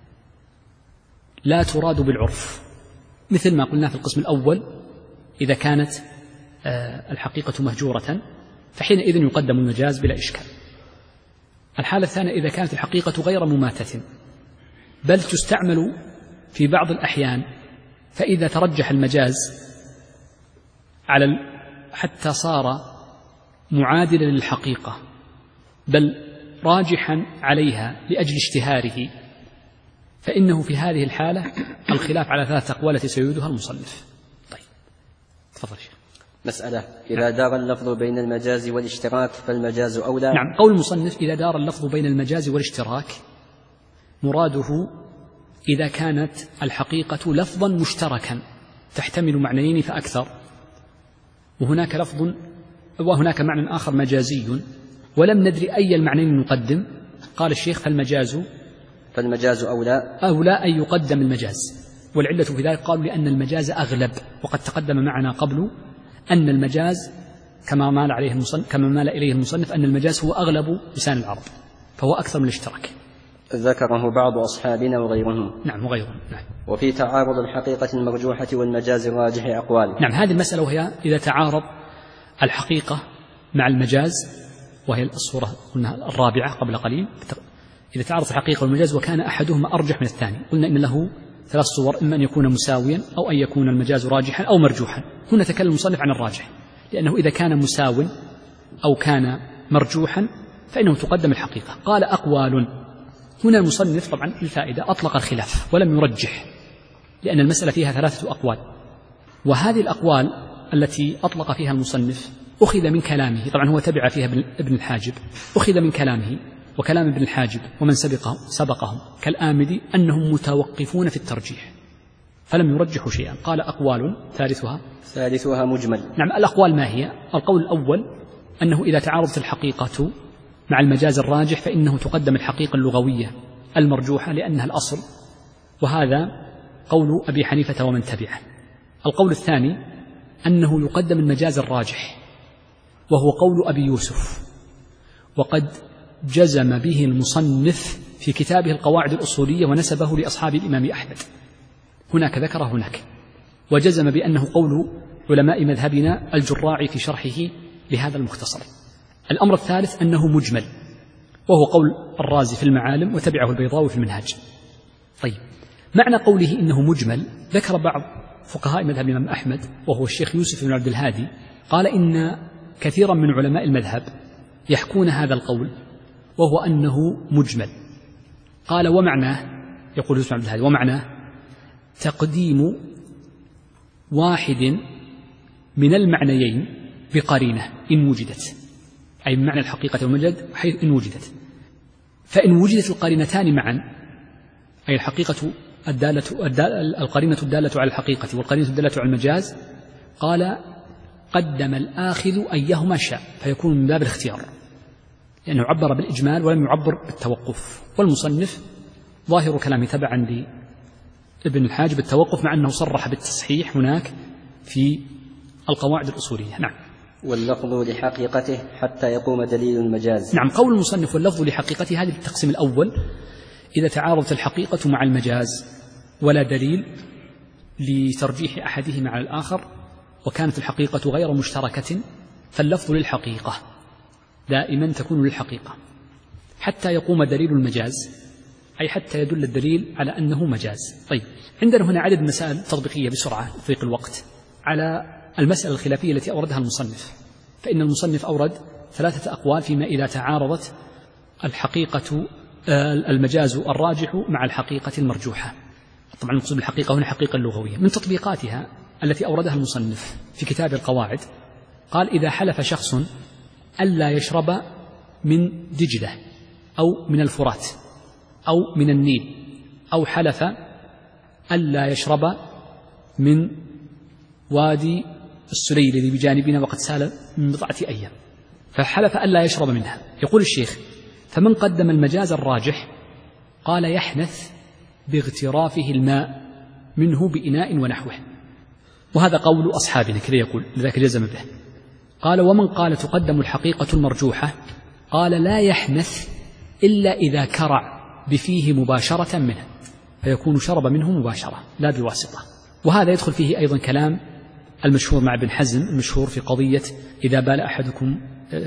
لا تراد بالعرف، مثل ما قلنا في القسم الأول إذا كانت الحقيقة مهجورة فحينئذ يقدم المجاز بلا إشكال. الحالة الثانية إذا كانت الحقيقة غير مماتة بل تستعمل في بعض الأحيان، فإذا ترجح المجاز على حتى صار معادلا للحقيقة بل راجحا عليها لأجل اشتهاره، فإنه في هذه الحالة الخلاف على ثلاثة أقوال التي سيعيدها المصنف. طيب تفضل شيخ. مسألة إذا دار اللفظ بين المجاز والاشتراك فالمجاز أولى. نعم. قول المصنف إذا دار اللفظ بين المجاز والاشتراك مراده إذا كانت الحقيقة لفظا مشتركا تحتمل معنيين فأكثر، وهناك لفظ وهناك معنى آخر مجازي ولم ندري أي المعنيين نقدم. قال الشيخ فالمجاز فالمجاز أولى أولى أن يقدم المجاز، والعلة في ذلك قالوا لأن المجاز أغلب، وقد تقدم معنا قبل أن المجاز كما مال عليه المصنف كما مال إليه المصنف أن المجاز هو أغلب لسان العرب، فهو أكثر من الاشتراك. ذكره بعض أصحابنا وغيرهم. نعم وغيرهم. نعم. وفي تعارض الحقيقة المرجوحة والمجاز الراجح أقوال. نعم، هذه المسألة وهي إذا تعارض الحقيقة مع المجاز، وهي الصورة قلنا الرابعة قبل قليل، إذا تعارض الحقيقة والمجاز وكان أحدهما أرجح من الثاني، قلنا إن له ثلاث صور، إما أن يكون مساويا أو أن يكون المجاز راجحا أو مرجوحا. هنا تكلم المصنف عن الراجح، لأنه إذا كان مساو أو كان مرجوحا فإنه تقدم الحقيقة. قال أقوال، هنا المصنف طبعا للفائدة أطلق الخلاف ولم يرجح، لأن المسألة فيها ثلاثة أقوال، وهذه الأقوال التي أطلق فيها المصنف أخذ من كلامه، طبعا هو تبع فيها ابن الحاجب، أخذ من كلامه وكلام ابن الحاجب ومن سبقه سبقهم كالآمدي أنهم متوقفون في الترجيح فلم يرجحوا شيئا. قال أقوال ثالثها ثالثها مجمل. نعم، الأقوال ما هي؟ القول الأول أنه إذا تعارضت الحقيقة مع المجاز الراجح فإنه تقدم الحقيقة اللغوية المرجوحة لأنها الأصل، وهذا قول أبي حنيفة ومن تبعه. القول الثاني أنه يقدم المجاز الراجح، وهو قول أبي يوسف، وقد جزم به المصنف في كتابه القواعد الأصولية ونسبه لأصحاب الإمام أحمد، هناك ذكر هناك، وجزم بأنه قول علماء مذهبنا الجراعي في شرحه لهذا المختصر. الأمر الثالث أنه مجمل، وهو قول الرازي في المعالم وتبعه البيضاوي في المنهاج. طيب، معنى قوله إنه مجمل، ذكر بعض فقهاء مذهب الإمام أحمد وهو الشيخ يوسف بن عبد الهادي، قال إن كثيرا من علماء المذهب يحكون هذا القول وهو أنه مجمل. قال ومعناه، يقول يوسف بن عبد الهادي، ومعناه تقديم واحد من المعنيين بقرينة إن وجدت، أي من معنى الحقيقة والمجاز حيث إن وجدت، فإن وجدت القرينتان معا، أي الحقيقة الدالة القرينة الدالة على الحقيقة والقرينة الدالة على المجاز، قال قدم الآخذ أيهما شاء، فيكون من باب الاختيار، لأنه عبر بالإجمال ولم يعبر بالتوقف. والمصنف ظاهر كلامه تبعا لابن الحاجب بالتوقف، مع أنه صرح بالتصحيح هناك في القواعد الأصولية. نعم. واللفظ لحقيقته حتى يقوم دليل المجاز. نعم، قول المصنف واللفظ لحقيقته، هذه التقسيم الأول إذا تعارضت الحقيقة مع المجاز ولا دليل لترجيح أحدهما على الآخر وكانت الحقيقة غير مشتركة، فاللفظ للحقيقة دائما تكون للحقيقة حتى يقوم دليل المجاز، أي حتى يدل الدليل على أنه مجاز. طيب، عندنا هنا عدد مسائل تطبيقية بسرعة في الوقت على المسألة الخلافية التي أوردها المصنف. فإن المصنف أورد ثلاثة أقوال فيما إذا تعارضت الحقيقة المجاز الراجح مع الحقيقة المرجوحة. طبعا المقصود بالحقيقة هنا حقيقة لغوية. من تطبيقاتها التي أوردها المصنف في كتاب القواعد، قال إذا حلف شخص ألا يشرب من دجلة أو من الفرات أو من النيل، أو حلف ألا يشرب من وادي السليل الذي بجانبنا وقد سال من بضعة أيام، فحلف ألا يشرب منها. يقول الشيخ فمن قدم المجاز الراجح قال يحنث باغترافه الماء منه بإناء ونحوه، وهذا قول أصحابنا كذا يقول، لذلك جزم به. قال ومن قال تقدم الحقيقة المرجوحة قال لا يحنث إلا إذا كرع بفيه مباشرة منه، فيكون شرب منه مباشرة لا بواسطة. وهذا يدخل فيه أيضا كلام المشهور مع ابن حزم المشهور في قضية إذا بال أحدكم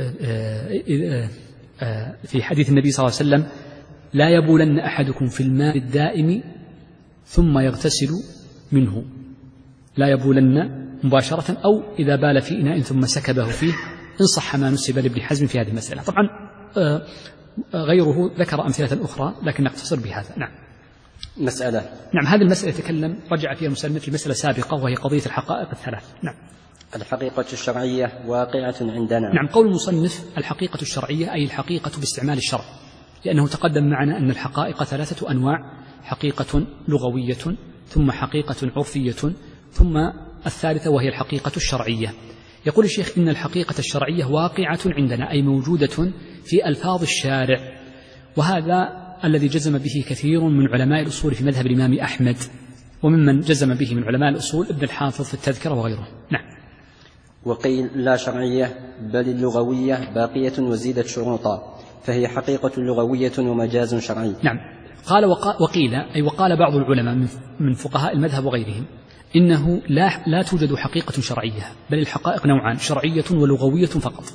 في حديث النبي صلى الله عليه وسلم لا يبولن أحدكم في الماء الدائم ثم يغتسل منه، لا يبولن مباشرة، أو إذا بال في إناء ثم سكبه فيه، إن صح ما نسب لابن حزم في هذه المسألة. طبعا غيره ذكر أمثلة أخرى لكن نقتصر بهذا. نعم. مسألة نعم، هذه المسألة يتكلم رجع فيها المسلم في مسألة سابقة وهي قضية الحقائق الثلاث. نعم. الحقيقة الشرعية واقعة عندنا. نعم، قول المصنف الحقيقة الشرعية أي الحقيقة باستعمال الشرع، لأنه تقدم معنا أن الحقائق ثلاثة أنواع: حقيقة لغوية، ثم حقيقة عرفية، ثم الثالثة وهي الحقيقة الشرعية. يقول الشيخ إن الحقيقة الشرعية واقعة عندنا أي موجودة في ألفاظ الشارع، وهذا الذي جزم به كثير من علماء الأصول في مذهب الإمام أحمد، وممن جزم به من علماء الأصول ابن الحافظ في التذكرة وغيره. نعم. وقيل لا شرعية بل اللغوية باقية وزيدت شروطا، فهي حقيقة لغوية ومجاز شرعي. نعم. قال وقيل أي وقال بعض العلماء من فقهاء المذهب وغيرهم إنه لا, لا توجد حقيقة شرعية، بل الحقائق نوعان، شرعية ولغوية فقط،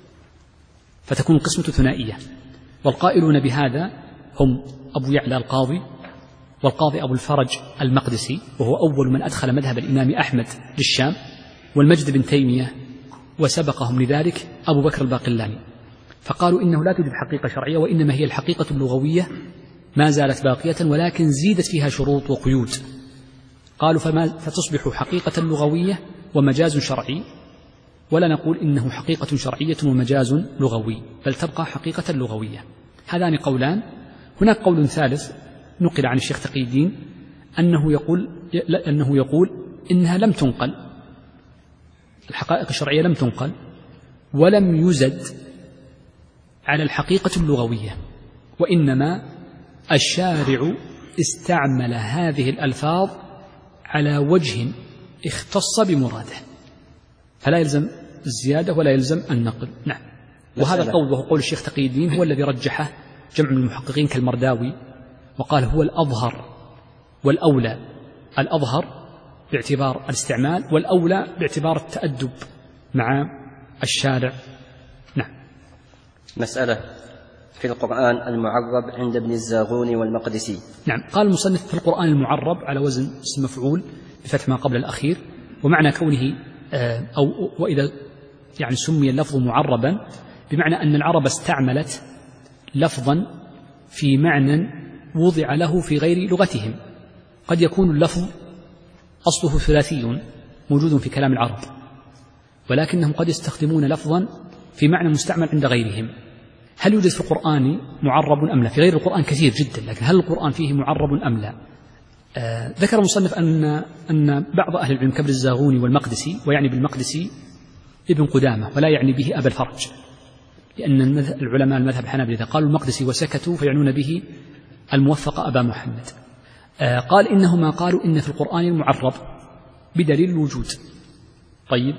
فتكون القسمة ثنائية. والقائلون بهذا هم أبو يعلى القاضي، والقاضي أبو الفرج المقدسي وهو أول من أدخل مذهب الإمام أحمد للشام، والمجد بن تيمية، وسبقهم لذلك أبو بكر الباقلاني، فقالوا إنه لا توجد حقيقة شرعية، وإنما هي الحقيقة اللغوية ما زالت باقية ولكن زيدت فيها شروط وقيود. قالوا فما فتصبح حقيقة لغوية ومجاز شرعي، ولا نقول إنه حقيقة شرعية ومجاز لغوي، بل تبقى حقيقة لغوية. هذان قولان. هناك قول ثالث نقل عن الشيخ تقي الدين أنه يقول أنه يقول إنها لم تنقل، الحقائق الشرعية لم تنقل ولم يزد على الحقيقة اللغوية، وإنما الشارع استعمل هذه الألفاظ على وجه اختص بمراده، فلا يلزم الزيادة ولا يلزم النقل. نعم. وهذا القول وهو قول الشيخ تقي الدين هو الذي رجحه جمع من المحققين كالمرداوي، وقال هو الأظهر والأولى، الأظهر باعتبار الاستعمال، والأولى باعتبار التأدب مع الشارع. نعم. مسألة في القرآن المعرب عند ابن الزاغون والمقدسي. نعم. قال المصنف في القرآن المعرب على وزن اسم مفعول بفتح ما قبل الأخير، ومعنى كونه أو وإذا يعني سمي اللفظ معربا بمعنى أن العرب استعملت لفظا في معنى وضع له في غير لغتهم. قد يكون اللفظ أصله ثلاثي موجود في كلام العرب، ولكنهم قد يستخدمون لفظا في معنى مستعمل عند غيرهم. هل يوجد في القرآن معرب أم لا؟ في غير القرآن كثير جدا، لكن هل القرآن فيه معرب أم لا؟ آه ذكر المصنف أن أن بعض أهل العلم كابن الزاغوني والمقدسي، ويعني بالمقدسي ابن قدامة ولا يعني به أبا الفرج، لأن العلماء المذهب الحنابلة إذا قالوا المقدسي وسكتوا فيعنون به الموفق أبا محمد. آه قال إنهما قالوا إن في القرآن المعرب بدليل الوجود. طيب،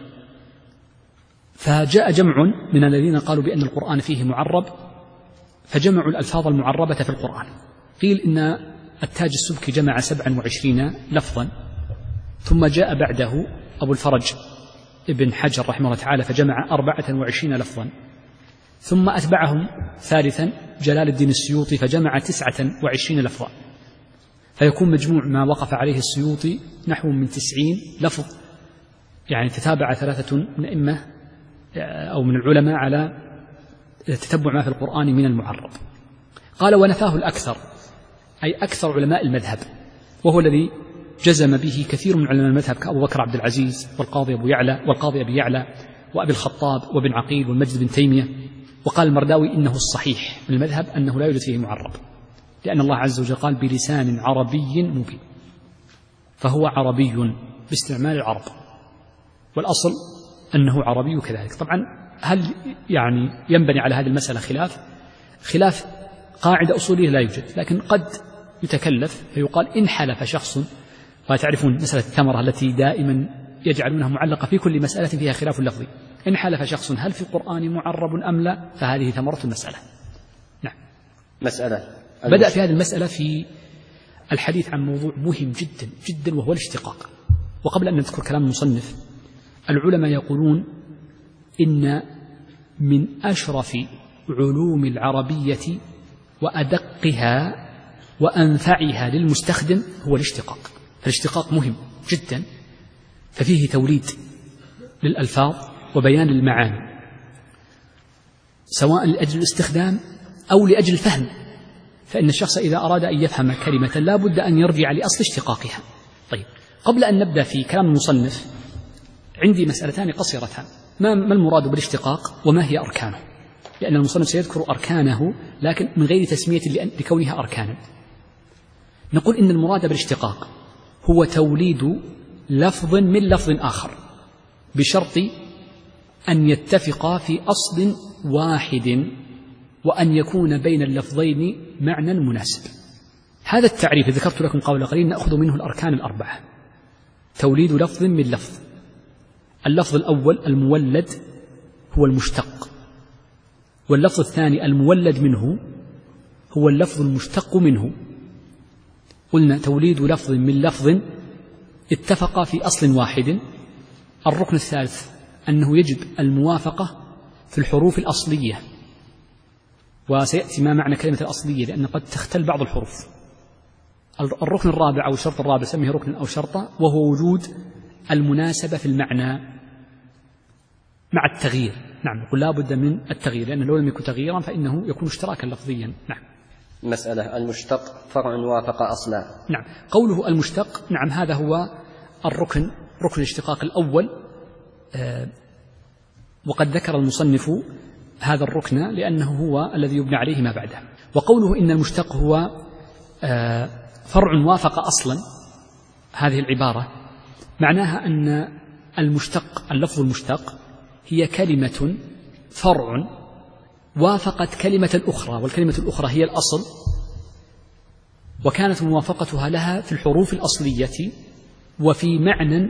فجاء جمع من الذين قالوا بأن القرآن فيه معرب فجمعوا الألفاظ المعربة في القرآن. قيل إن التاج السبكي جمع سبعا وعشرين لفظا، ثم جاء بعده أبو الفرج ابن حجر رحمه الله تعالى فجمع أربعة وعشرين لفظا، ثم أتبعهم ثالثا جلال الدين السيوطي فجمع تسعة وعشرين لفظا، فيكون مجموع ما وقف عليه السيوطي نحو من تسعين لفظ، يعني تتابع ثلاثة من أئمة أو من العلماء على تتبع ما في القرآن من المعرب. قال ونفاه الأكثر، أي أكثر علماء المذهب، وهو الذي جزم به كثير من علماء المذهب كأبو بكر عبد العزيز والقاضي أبو يعلى والقاضي أبي يعلى وأبي الخطاب وابن عقيل والمجد بن تيمية. وقال المرداوي إنه الصحيح من المذهب أنه لا يوجد فيه معرب، لأن الله عز وجل قال بلسان عربي مبين، فهو عربي باستعمال العرب، والأصل أنه عربي كذلك. طبعا هل يعني ينبني على هذه المسألة خلاف خلاف قاعدة أصولية لا يوجد، لكن قد يتكلف فيقال إن حلف شخص، وتعرفون مسألة الثمرة التي دائما يجعلونها معلقة في كل مسألة فيها خلاف لفظي، إن حلف شخص هل في القرآن معرب أم لا، فهذه ثمرة المسألة. نعم. مسألة بدأ في هذه المسألة في الحديث عن موضوع مهم جدا جدا وهو الاشتقاق. وقبل أن نذكر كلام المصنف، العلماء يقولون إن من أشرف علوم العربية وأدقها وأنفعها للمستخدم هو الاشتقاق. فالاشتقاق مهم جدا، ففيه توليد للألفاظ وبيان المعاني، سواء لأجل الاستخدام أو لأجل الفهم. فإن الشخص إذا أراد أن يفهم كلمة لا بد أن يرجع لأصل اشتقاقها. طيب، قبل أن نبدأ في كلام المصنف عندي مسألتان قصيرتان، ما المراد بالاشتقاق وما هي أركانه؟ لأن المصنف سيذكر أركانه لكن من غير تسمية لكونها أركانا. نقول إن المراد بالاشتقاق هو توليد لفظ من لفظ آخر بشرط أن يتفقا في أصل واحد وأن يكون بين اللفظين معنى مناسب. هذا التعريف ذكرت لكم قبل قليل نأخذ منه الأركان الأربعة: توليد لفظ من لفظ. اللفظ الأول المولد هو المشتق، واللفظ الثاني المولد منه هو اللفظ المشتق منه. قلنا توليد لفظ من لفظ اتفق في أصل واحد. الركن الثالث أنه يجب الموافقة في الحروف الأصلية، وسيأتي ما معنى كلمة الأصلية لأن قد تختل بعض الحروف. الركن الرابع أو الشرط الرابع سميه ركنا أو شرطا، وهو وجود المناسبة في المعنى مع التغيير. نعم، يقول لا بد من التغيير، لأن لو لم يكن تغييرا فإنه يكون اشتراكا لفظيا. نعم. مسألة: المشتق فرع وافق أصلا. نعم، قوله المشتق، نعم، هذا هو الركن، ركن الاشتقاق الأول. آه وقد ذكر المصنف هذا الركن لأنه هو الذي يبنى عليه ما بعده. وقوله إن المشتق هو آه فرع وافق أصلا، هذه العبارة معناها أن المشتق، اللفظ المشتق هي كلمة فرع وافقت كلمة أخرى، والكلمة الأخرى هي الأصل، وكانت موافقتها لها في الحروف الأصلية وفي معنى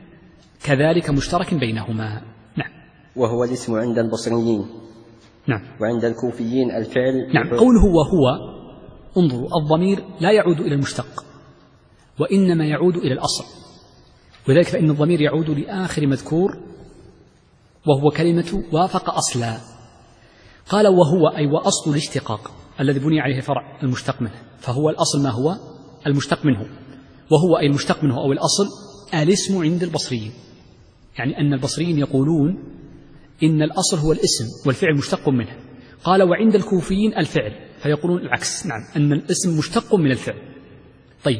كذلك مشترك بينهما. نعم. وهو الاسم عند البصريين. نعم. وعند الكوفيين الفعل. نعم. قوله وهو، انظروا، الضمير لا يعود إلى المشتق وإنما يعود إلى الأصل، وذلك فإن الضمير يعود لآخر مذكور وهو كلمة وافق أصلا. قال وهو أي وأصل الاشتقاق الذي بني عليه فرع المشتق منه، فهو الأصل ما هو المشتق منه، وهو أي المشتق منه أو الأصل الاسم عند البصريين، يعني أن البصريين يقولون إن الأصل هو الاسم والفعل مشتق منه. قال وعند الكوفيين الفعل، فيقولون العكس، نعم، أن الاسم مشتق من الفعل. طيب،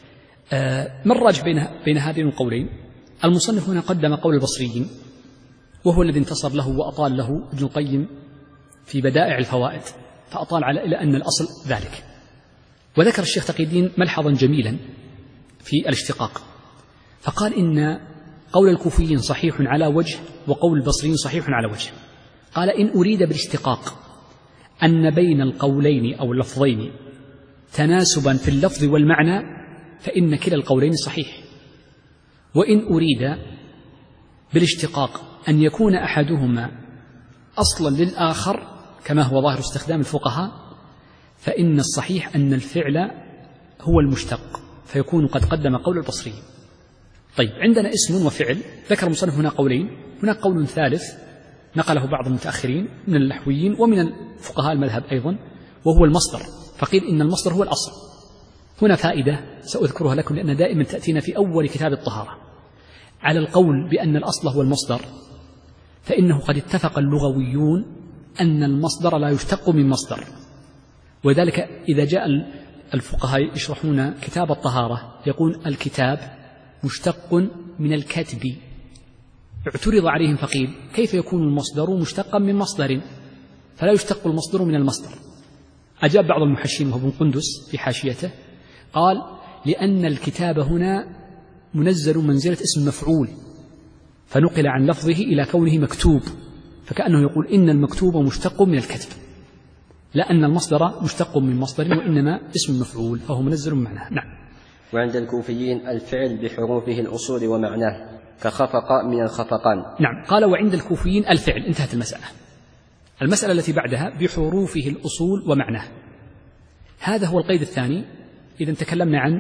آه ما الراجح بين بين هذين القولين؟ المصنف هنا قدم قول البصريين، وهو الذي انتصر له وأطال له ابن القيم في بدائع الفوائد، فأطال على إلى أن الأصل ذلك. وذكر الشيخ تقي الدين ملحظا جميلا في الاشتقاق، فقال إن قول الكوفيين صحيح على وجه وقول البصريين صحيح على وجه. قال إن أريد بالاشتقاق أن بين القولين أو اللفظين تناسبا في اللفظ والمعنى فإن كلا القولين صحيح، وإن أريد بالاشتقاق أن يكون أحدهما أصلا للآخر كما هو ظاهر استخدام الفقهاء فإن الصحيح أن الفعل هو المشتق، فيكون قد قدم قول البصريين. طيب، عندنا اسم وفعل، ذكر المصنف هنا قولين، هناك قول ثالث نقله بعض المتأخرين من النحويين ومن الفقهاء المذهب أيضا، وهو المصدر، فقيل إن المصدر هو الأصل. هنا فائدة سأذكرها لكم لأن دائما تأتينا في أول كتاب الطهارة. على القول بأن الأصل هو المصدر فإنه قد اتفق اللغويون أن المصدر لا يشتق من مصدر، وذلك إذا جاء الفقهاء يشرحون كتاب الطهارة يقول الكتاب مشتق من الكتب، اعترض عليهم فقيل كيف يكون المصدر مشتقا من مصدر فلا يشتق المصدر من المصدر؟ أجاب بعض المحشين وهو ابن قندس في حاشيته قال لأن الكتاب هنا منزل منزلة اسم مفعول، فنقل عن لفظه إلى كونه مكتوب، فكأنه يقول إن المكتوب مشتق من الكتب، لا أن المصدر مشتق من مصدر وإنما اسم مفعول فهو منزل معناه. نعم. وعند الكوفيين الفعل بحروفه الأصول ومعناه كخفق من الخفقان. نعم. قال وعند الكوفيين الفعل، انتهت المسألة. المسألة التي بعدها بحروفه الأصول ومعناه، هذا هو القيد الثاني. إذا تكلمنا عن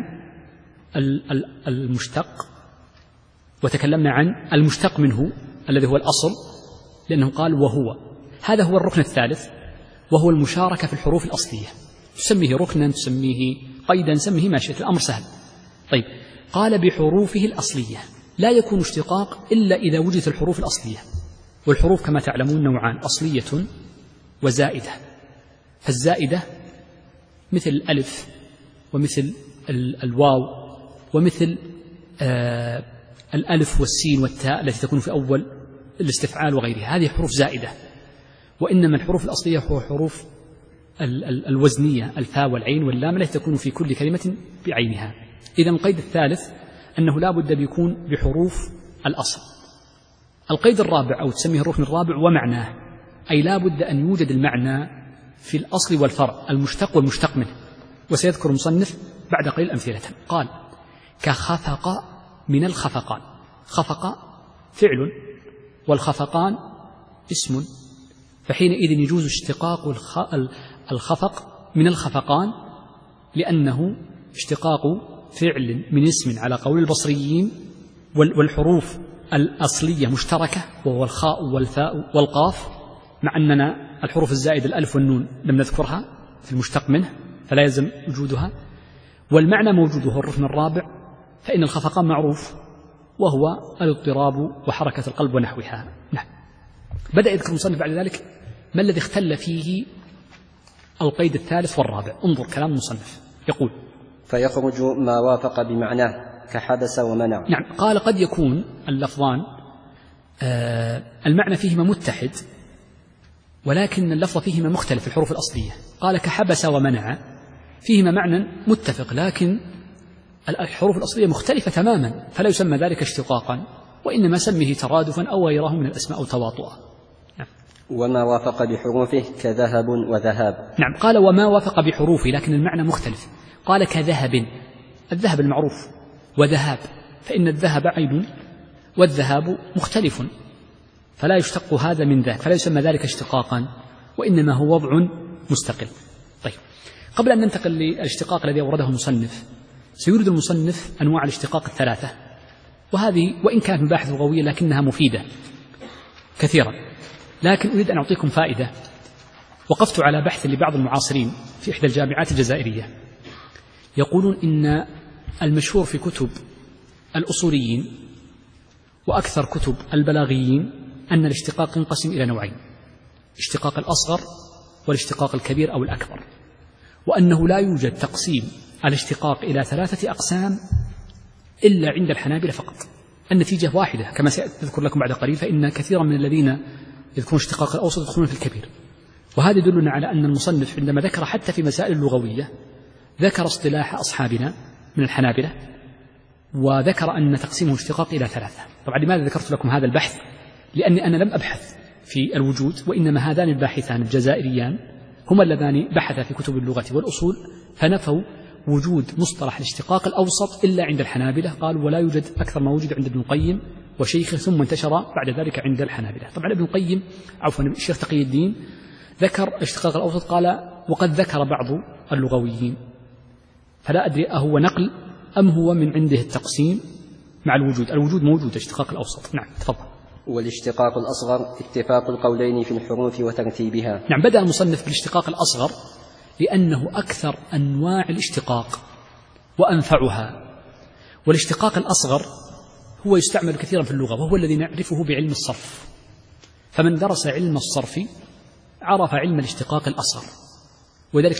المشتق وتكلمنا عن المشتق منه الذي هو الأصل لأنه قال وهو، هذا هو الركن الثالث وهو المشاركة في الحروف الأصلية، تسميه ركنا تسميه قيدا سميه ما شئت، الأمر سهل. طيب، قال بحروفه الأصلية، لا يكون اشتقاق إلا إذا وجدت الحروف الأصلية، والحروف كما تعلمون نوعان، أصلية وزائدة. فالزائدة مثل الألف ومثل الواو ومثل آه الألف والسين والتاء التي تكون في أول الاستفعال وغيرها، هذه حروف زائدة. وإنما الحروف الأصلية هو حروف ال ال الوزنية، الفاء والعين واللام التي تكون في كل كلمة بعينها. إذا القيد الثالث أنه لا بد بيكون بحروف الأصل. القيد الرابع أو تسميه الركن الرابع ومعناه، أي لا بد أن يوجد المعنى في الأصل والفرع المشتق والمشتق منه. وسيذكر المصنف بعد قليل أمثلة. قال كخفق من الخفقان. خفق فعل والخفقان اسم، فحينئذ يجوز اشتقاق الخفق من الخفقان لأنه اشتقاق فعل من اسم على قول البصريين، والحروف الأصلية مشتركة وهو الخاء والفاء والقاف، مع أننا الحروف الزائدة الألف والنون لم نذكرها في المشتق منه فلا يلزم وجودها. والمعنى موجود وهو الركن الرابع، فإن الخفقان معروف وهو الاضطراب وحركة القلب ونحوها. نعم. بدأ يذكر المصنف بعد ذلك ما الذي اختل فيه القيد الثالث والرابع. انظر كلام المصنف يقول فيخرج ما وافق بمعناه كحبس ومنع. نعم. قال قد يكون اللفظان آه المعنى فيهما متحد ولكن اللفظ فيهما مختلف في الحروف الأصلية. قال كحبس ومنع فيهما معنى متفق لكن الحروف الأصلية مختلفة تماما، فلا يسمى ذلك اشتقاقا وإنما سميه ترادفا أو غيره من الأسماء أو تواطؤا. نعم. وما وافق بحروفه كذهب وذهاب. نعم. قال وما وافق بحروفه لكن المعنى مختلف. قال كذهب، الذهب المعروف، وذهاب، فإن الذهب عين والذهاب مختلف فلا يشتق هذا من ذاك، فلا يسمى ذلك اشتقاقا وإنما هو وضع مستقل. طيب، قبل أن ننتقل للاشتقاق الذي أورده المصنف، سيورد المصنف أنواع الاشتقاق الثلاثة، وهذه وإن كانت مباحث لغوية لكنها مفيدة كثيرا. لكن أريد أن أعطيكم فائدة. وقفت على بحث لبعض المعاصرين في إحدى الجامعات الجزائرية يقولون إن المشهور في كتب الأصوليين وأكثر كتب البلاغيين أن الاشتقاق ينقسم إلى نوعين: اشتقاق الأصغر والاشتقاق الكبير أو الأكبر، وأنه لا يوجد تقسيم الاشتقاق إلى ثلاثة أقسام إلا عند الحنابلة فقط. النتيجة واحدة كما سأذكر لكم بعد قليل، فإن كثيرا من الذين يذكرون اشتقاق الأوسط يدخلون في الكبير. وهذا يدلنا على أن المصنف عندما ذكر حتى في مسائل اللغوية ذكر اصطلاح أصحابنا من الحنابلة وذكر أن تقسيمه اشتقاق إلى ثلاثة. طبعا لماذا ذكرت لكم هذا البحث؟ لأني أنا لم أبحث في الوجود، وإنما هذان الباحثان الجزائريان هما اللذان بحثا في كتب اللغة والأصول فنفوا وجود مصطلح الاشتقاق الأوسط إلا عند الحنابلة. قالوا ولا يوجد أكثر ما وجد عند ابن القيم وشيخه، ثم انتشر بعد ذلك عند الحنابلة. طبعا ابن القيم عفوا الشيخ تقي الدين ذكر الاشتقاق الأوسط، قال وقد ذكر بعض اللغويين، فلا أدري أهو نقل أم هو من عنده التقسيم مع الوجود. الوجود موجود اشتقاق الأوسط. نعم تفضل. والاشتقاق الأصغر اتفاق القولين في الحروف وترتيبها. نعم. بدأ المصنف بالاشتقاق الأصغر لأنه أكثر أنواع الاشتقاق وأنفعها. والاشتقاق الأصغر هو يستعمل كثيرا في اللغة وهو الذي نعرفه بعلم الصرف، فمن درس علم الصرف عرف علم الاشتقاق الأصغر. وذلك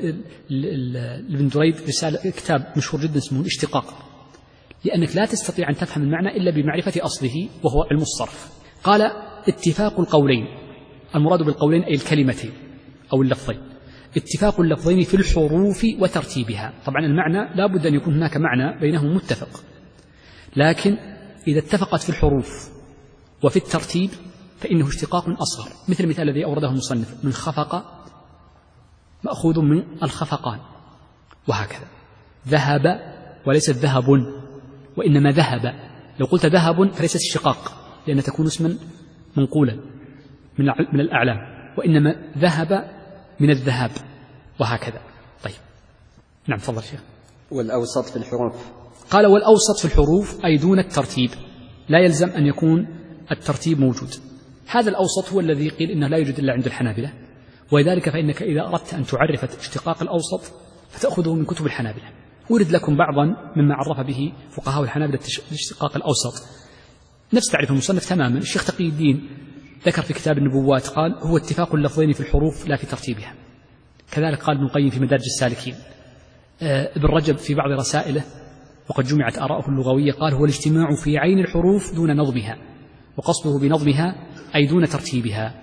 ابن دريد رسالة كتاب مشهور جدا اسمه الاشتقاق، لأنك لا تستطيع أن تفهم المعنى إلا بمعرفة أصله وهو علم الصرف. قال اتفاق القولين، المراد بالقولين أي الكلمتين أو اللفظين، اتفاق اللفظين في الحروف وترتيبها. طبعا المعنى لا بد أن يكون هناك معنى بينهم متفق، لكن إذا اتفقت في الحروف وفي الترتيب فإنه اشتقاق أصغر، مثل المثال الذي أورده المصنف من خفق مأخوذ من الخفقان، وهكذا. ذهب وليس ذهب وإنما ذهب. لو قلت ذهب فليست اشتقاق لأن تكون اسما منقولا من الأعلام، وإنما ذهب من الذهاب، وهكذا. طيب نعم تفضل شيخ. والأوسط في الحروف. قال والأوسط في الحروف أي دون الترتيب، لا يلزم أن يكون الترتيب موجود. هذا الأوسط هو الذي قيل إنه لا يوجد إلا عند الحنابلة، ولذلك فإنك إذا أردت أن تعرف اشتقاق الأوسط فتأخذه من كتب الحنابلة. أورد لكم بعضا مما عرف به فقهاء الحنابلة الاشتقاق الأوسط، نفس تعريف المصنف تماما. الشيخ تقي الدين ذكر في كتاب النبوات قال هو اتفاق اللفظين في الحروف لا في ترتيبها. كذلك قال ابن القيم في مدارج السالكين. ابن رجب في بعض رسائله وقد جمعت آراءه اللغوية قال هو الاجتماع في عين الحروف دون نظمها، وقصده بنظمها أي دون ترتيبها.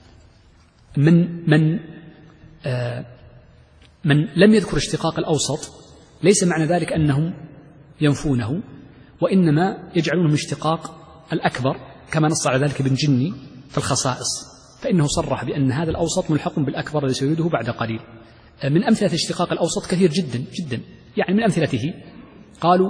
من من آه من لم يذكر اشتقاق الأوسط ليس معنى ذلك أنهم ينفونه، وإنما يجعلونه اشتقاق الأكبر كما نص على ذلك ابن جني في الخصائص، فإنه صرح بأن هذا الأوسط ملحق بالأكبر الذي سيريده بعد قليل. من أمثلة اشتقاق الأوسط كثير جدا جدا، يعني من أمثلته قالوا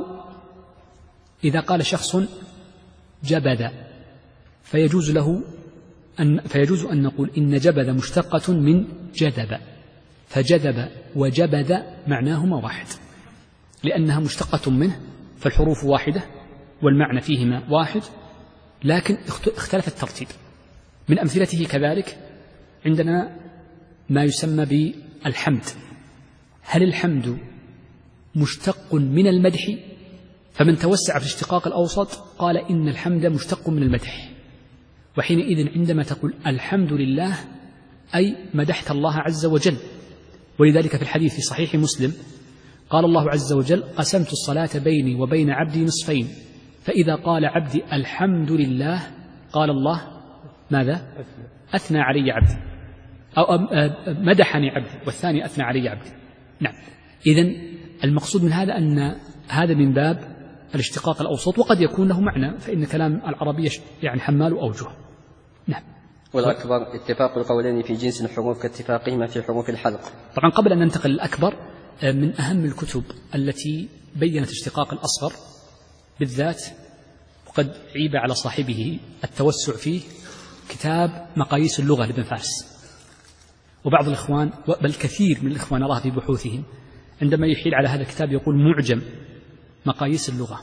إذا قال شخص جبذ فيجوز له أن فيجوز أن نقول إن جبذ مشتقة من جذب، فجذب وجبذ معناهما واحد لأنها مشتقة منه، فالحروف واحدة والمعنى فيهما واحد لكن اختلف الترتيب. من أمثلته كذلك عندنا ما يسمى بالحمد، هل الحمد مشتق من المدح؟ فمن توسع في الاشتقاق الأوسط قال إن الحمد مشتق من المدح، وحينئذ عندما تقول الحمد لله أي مدحت الله عز وجل. ولذلك في الحديث في صحيح مسلم قال الله عز وجل قسمت الصلاة بيني وبين عبدي نصفين، فإذا قال عبدي الحمد لله قال الله ماذا؟ أثنى علي عبدي، أو مدحني عبدي، والثاني أثنى علي عبدي. نعم، إذن المقصود من هذا أن هذا من باب الاشتقاق الأوسط، وقد يكون له معنى، فإن كلام العربية يعني حمال أوجه. نعم. والأكبر اتفاق القولين في جنس الحروف كاتفاقهما في حروف الحلق. طبعا قبل أن ننتقل للأكبر، من أهم الكتب التي بيّنت اشتقاق الأصغر بالذات، وقد عيب على صاحبه التوسع فيه، كتاب مقاييس اللغة لابن فارس. وبعض الإخوان بل كثير من الإخوان أراه في بحوثهم عندما يحيل على هذا الكتاب يقول معجم مقاييس اللغة.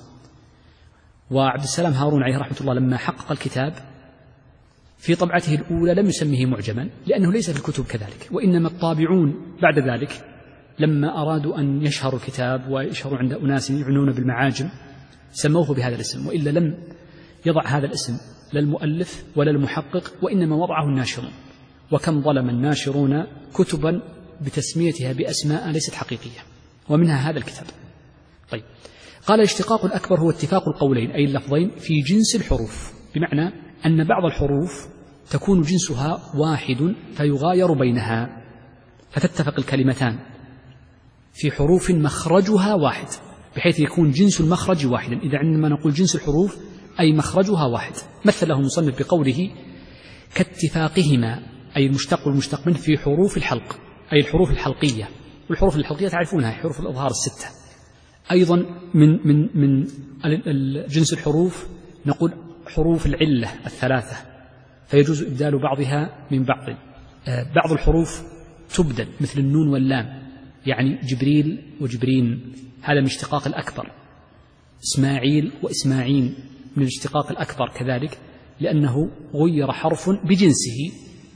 وعبد السلام هارون عليه رحمة الله لما حقق الكتاب في طبعته الأولى لم يسميه معجما لأنه ليس في الكتب كذلك، وإنما الطابعون بعد ذلك لما أرادوا أن يشهروا الكتاب ويشهروا عند أناس يعنون بالمعاجم سموه بهذا الاسم، وإلا لم يضع هذا الاسم لا المؤلف ولا المحقق، وإنما وضعه الناشرون. وكم ظلم الناشرون كتبا بتسميتها بأسماء ليست حقيقية، ومنها هذا الكتاب. طيب، قال الاشتقاق الأكبر هو اتفاق القولين أي اللفظين في جنس الحروف، بمعنى أن بعض الحروف تكون جنسها واحد فيغاير بينها، فتتفق الكلمتان في حروف مخرجها واحد بحيث يكون جنس المخرج واحدا. إذا عندما نقول جنس الحروف أي مخرجها واحد. مثله المصنف بقوله كاتفاقهما أي المشتق والمشتق منه في حروف الحلق أي الحروف الحلقية، والحروف الحلقية تعرفونها حروف الإظهار الستة. أيضا من من من جنس الحروف نقول حروف العلة الثلاثة، فيجوز إبدال بعضها من بعض. بعض الحروف تبدل مثل النون واللام، يعني جبريل وجبرين، هذا من الاشتقاق الأكبر. إسماعيل وإسماعين من الاشتقاق الأكبر كذلك، لأنه غير حرف بجنسه.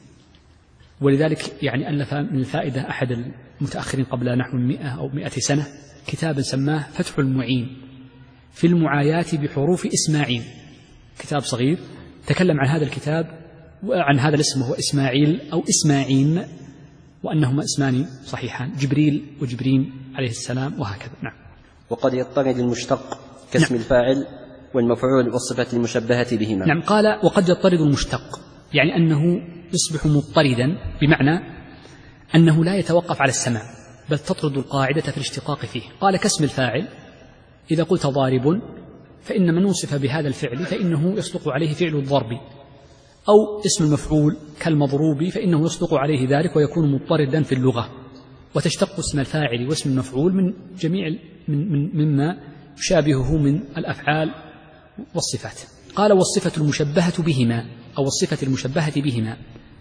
ولذلك يعني ألف من الفائدة أحد المتأخرين قبل نحو مئة أو مئة سنة كتابا سماه فتح المعين في المعايات بحروف إسماعيل، كتاب صغير تكلم عن هذا الكتاب وعن هذا الاسم هو إسماعيل أو إسماعين، وأنهما اسمان صحيحان، جبريل وجبرين عليه السلام، وهكذا. نعم. وقد يضطرد المشتق كاسم نعم. الفاعل والمفعول والصفة المشبهة بهما. نعم، قال وقد يضطرد المشتق، يعني أنه يصبح مضطردا، بمعنى أنه لا يتوقف على السماع بل تطرد القاعدة في الاشتقاق فيه. قال كاسم الفاعل، إذا قلت ضارب فإن من وصف بهذا الفعل فإنه يصدق عليه فعل الضرب، أو اسم المفعول كالمضروب فإنه يصدق عليه ذلك ويكون مضطردا في اللغة. وتشتق اسم الفاعل واسم المفعول من جميع من من مما يشابهه من الأفعال والصفات. قال والصفة المشبهة بهما أو الصفة المشبهة بهما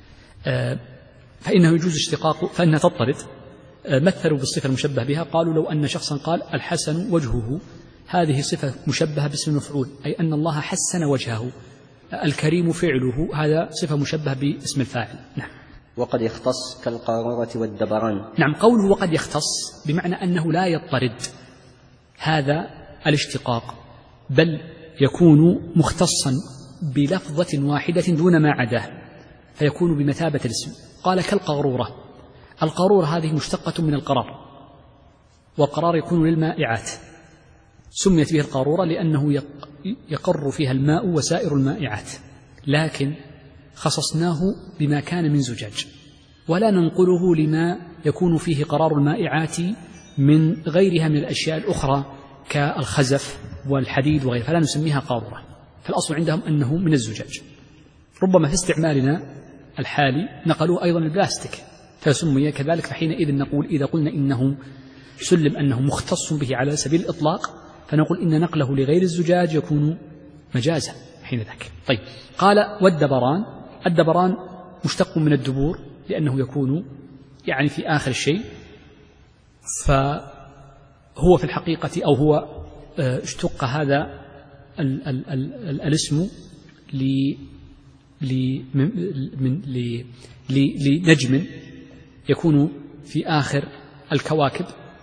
آه فإنه يجوز اشتقاق، فإنها تضطرد. آه مثلوا بالصفة المشبه بها، قالوا لو أن شخصا قال الحسن وجهه، هذه صفة مشبهة باسم المفعول أي أن الله حسن وجهه. الكريم فعله، هذا صفة مشبهة باسم الفاعل. نعم. وقد يختص كالقارورة والدبران. نعم، قوله وقد يختص بمعنى أنه لا يضطرد هذا الاشتقاق، بل يكون مختصا بلفظة واحدة دون ما عداه، فيكون بمثابة الاسم. قال كالقارورة، القارورة هذه مشتقة من القرار، والقرار يكون للمائعات، سميت به القارورة لأنه يقر فيها الماء وسائر المائعات، لكن خصصناه بما كان من زجاج، ولا ننقله لما يكون فيه قرار المائعات من غيرها من الأشياء الأخرى كالخزف والحديد وغيره، فلا نسميها قارورة. فالأصل عندهم أنه من الزجاج. ربما في استعمالنا الحالي نقلوه أيضا البلاستيك فسمي كذلك، فحينئذ نقول إذا قلنا إنه سلم أنه مختص به على سبيل الإطلاق فنقول إن نقله لغير الزجاج يكون مجازا حين ذاك. طيب قال والدبران، الدبران مشتق من الدبور لأنه يكون يعني في آخر الشيء، فهو في الحقيقة أو هو اشتق هذا ال ال ال ال الاسم لنجم يكون في آخر الكواكب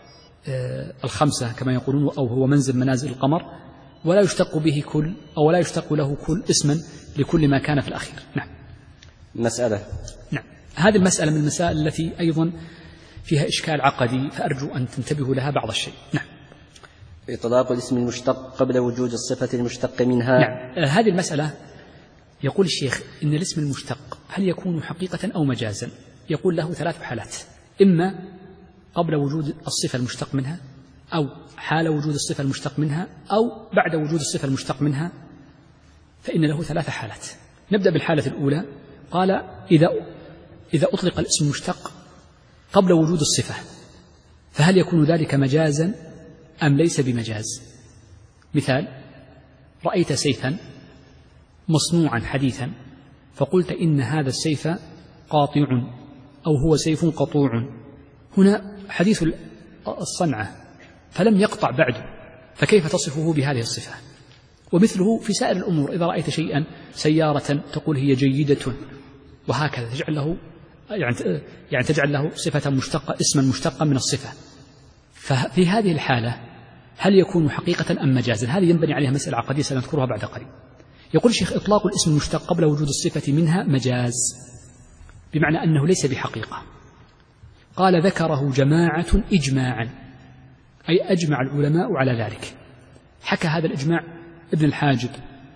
الخمسة كما يقولون، أو هو منزل منازل القمر، ولا يشتق به كل أو لا يشتق له كل اسما لكل ما كان في الأخير. نعم. مسألة. نعم. هذه المسألة من المسائل التي أيضا فيها إشكال عقدي، فأرجو أن تنتبهوا لها بعض الشيء. نعم. إطلاق الاسم المشتق قبل وجود الصفة المشتق منها. نعم. هذه المسألة يقول الشيخ إن الاسم المشتق هل يكون حقيقة أو مجازا؟ يقول له ثلاث حالات: إما قبل وجود الصفة المشتق منها، أو حال وجود الصفة المشتق منها، أو بعد وجود الصفة المشتق منها، فإن له ثلاث حالات. نبدأ بالحالة الأولى. قال إذا إذا أطلق الاسم المشتق قبل وجود الصفة فهل يكون ذلك مجازا أم ليس بمجاز؟ مثال: رأيت سيفا مصنوعا حديثا فقلت إن هذا السيف قاطع أو هو سيف قطوع، هنا حديث الصنعة فلم يقطع بعد، فكيف تصفه بهذه الصفة؟ ومثله في سائر الأمور، إذا رأيت شيئا سيارة تقول هي جيدة، وهكذا تجعل له يعني تجعل له صفة مشتقة، اسما مشتقا من الصفة. ففي هذه الحالة هل يكون حقيقة أم مجازا؟ هذه ينبني عليها مسألة عقدية سنذكرها بعد قليل. يقول الشيخ: إطلاق الاسم المشتق قبل وجود الصفة منها مجاز، بمعنى أنه ليس بحقيقة. قال: ذكره جماعة إجماعا، أي أجمع العلماء على ذلك. حكى هذا الإجماع ابن الحاجب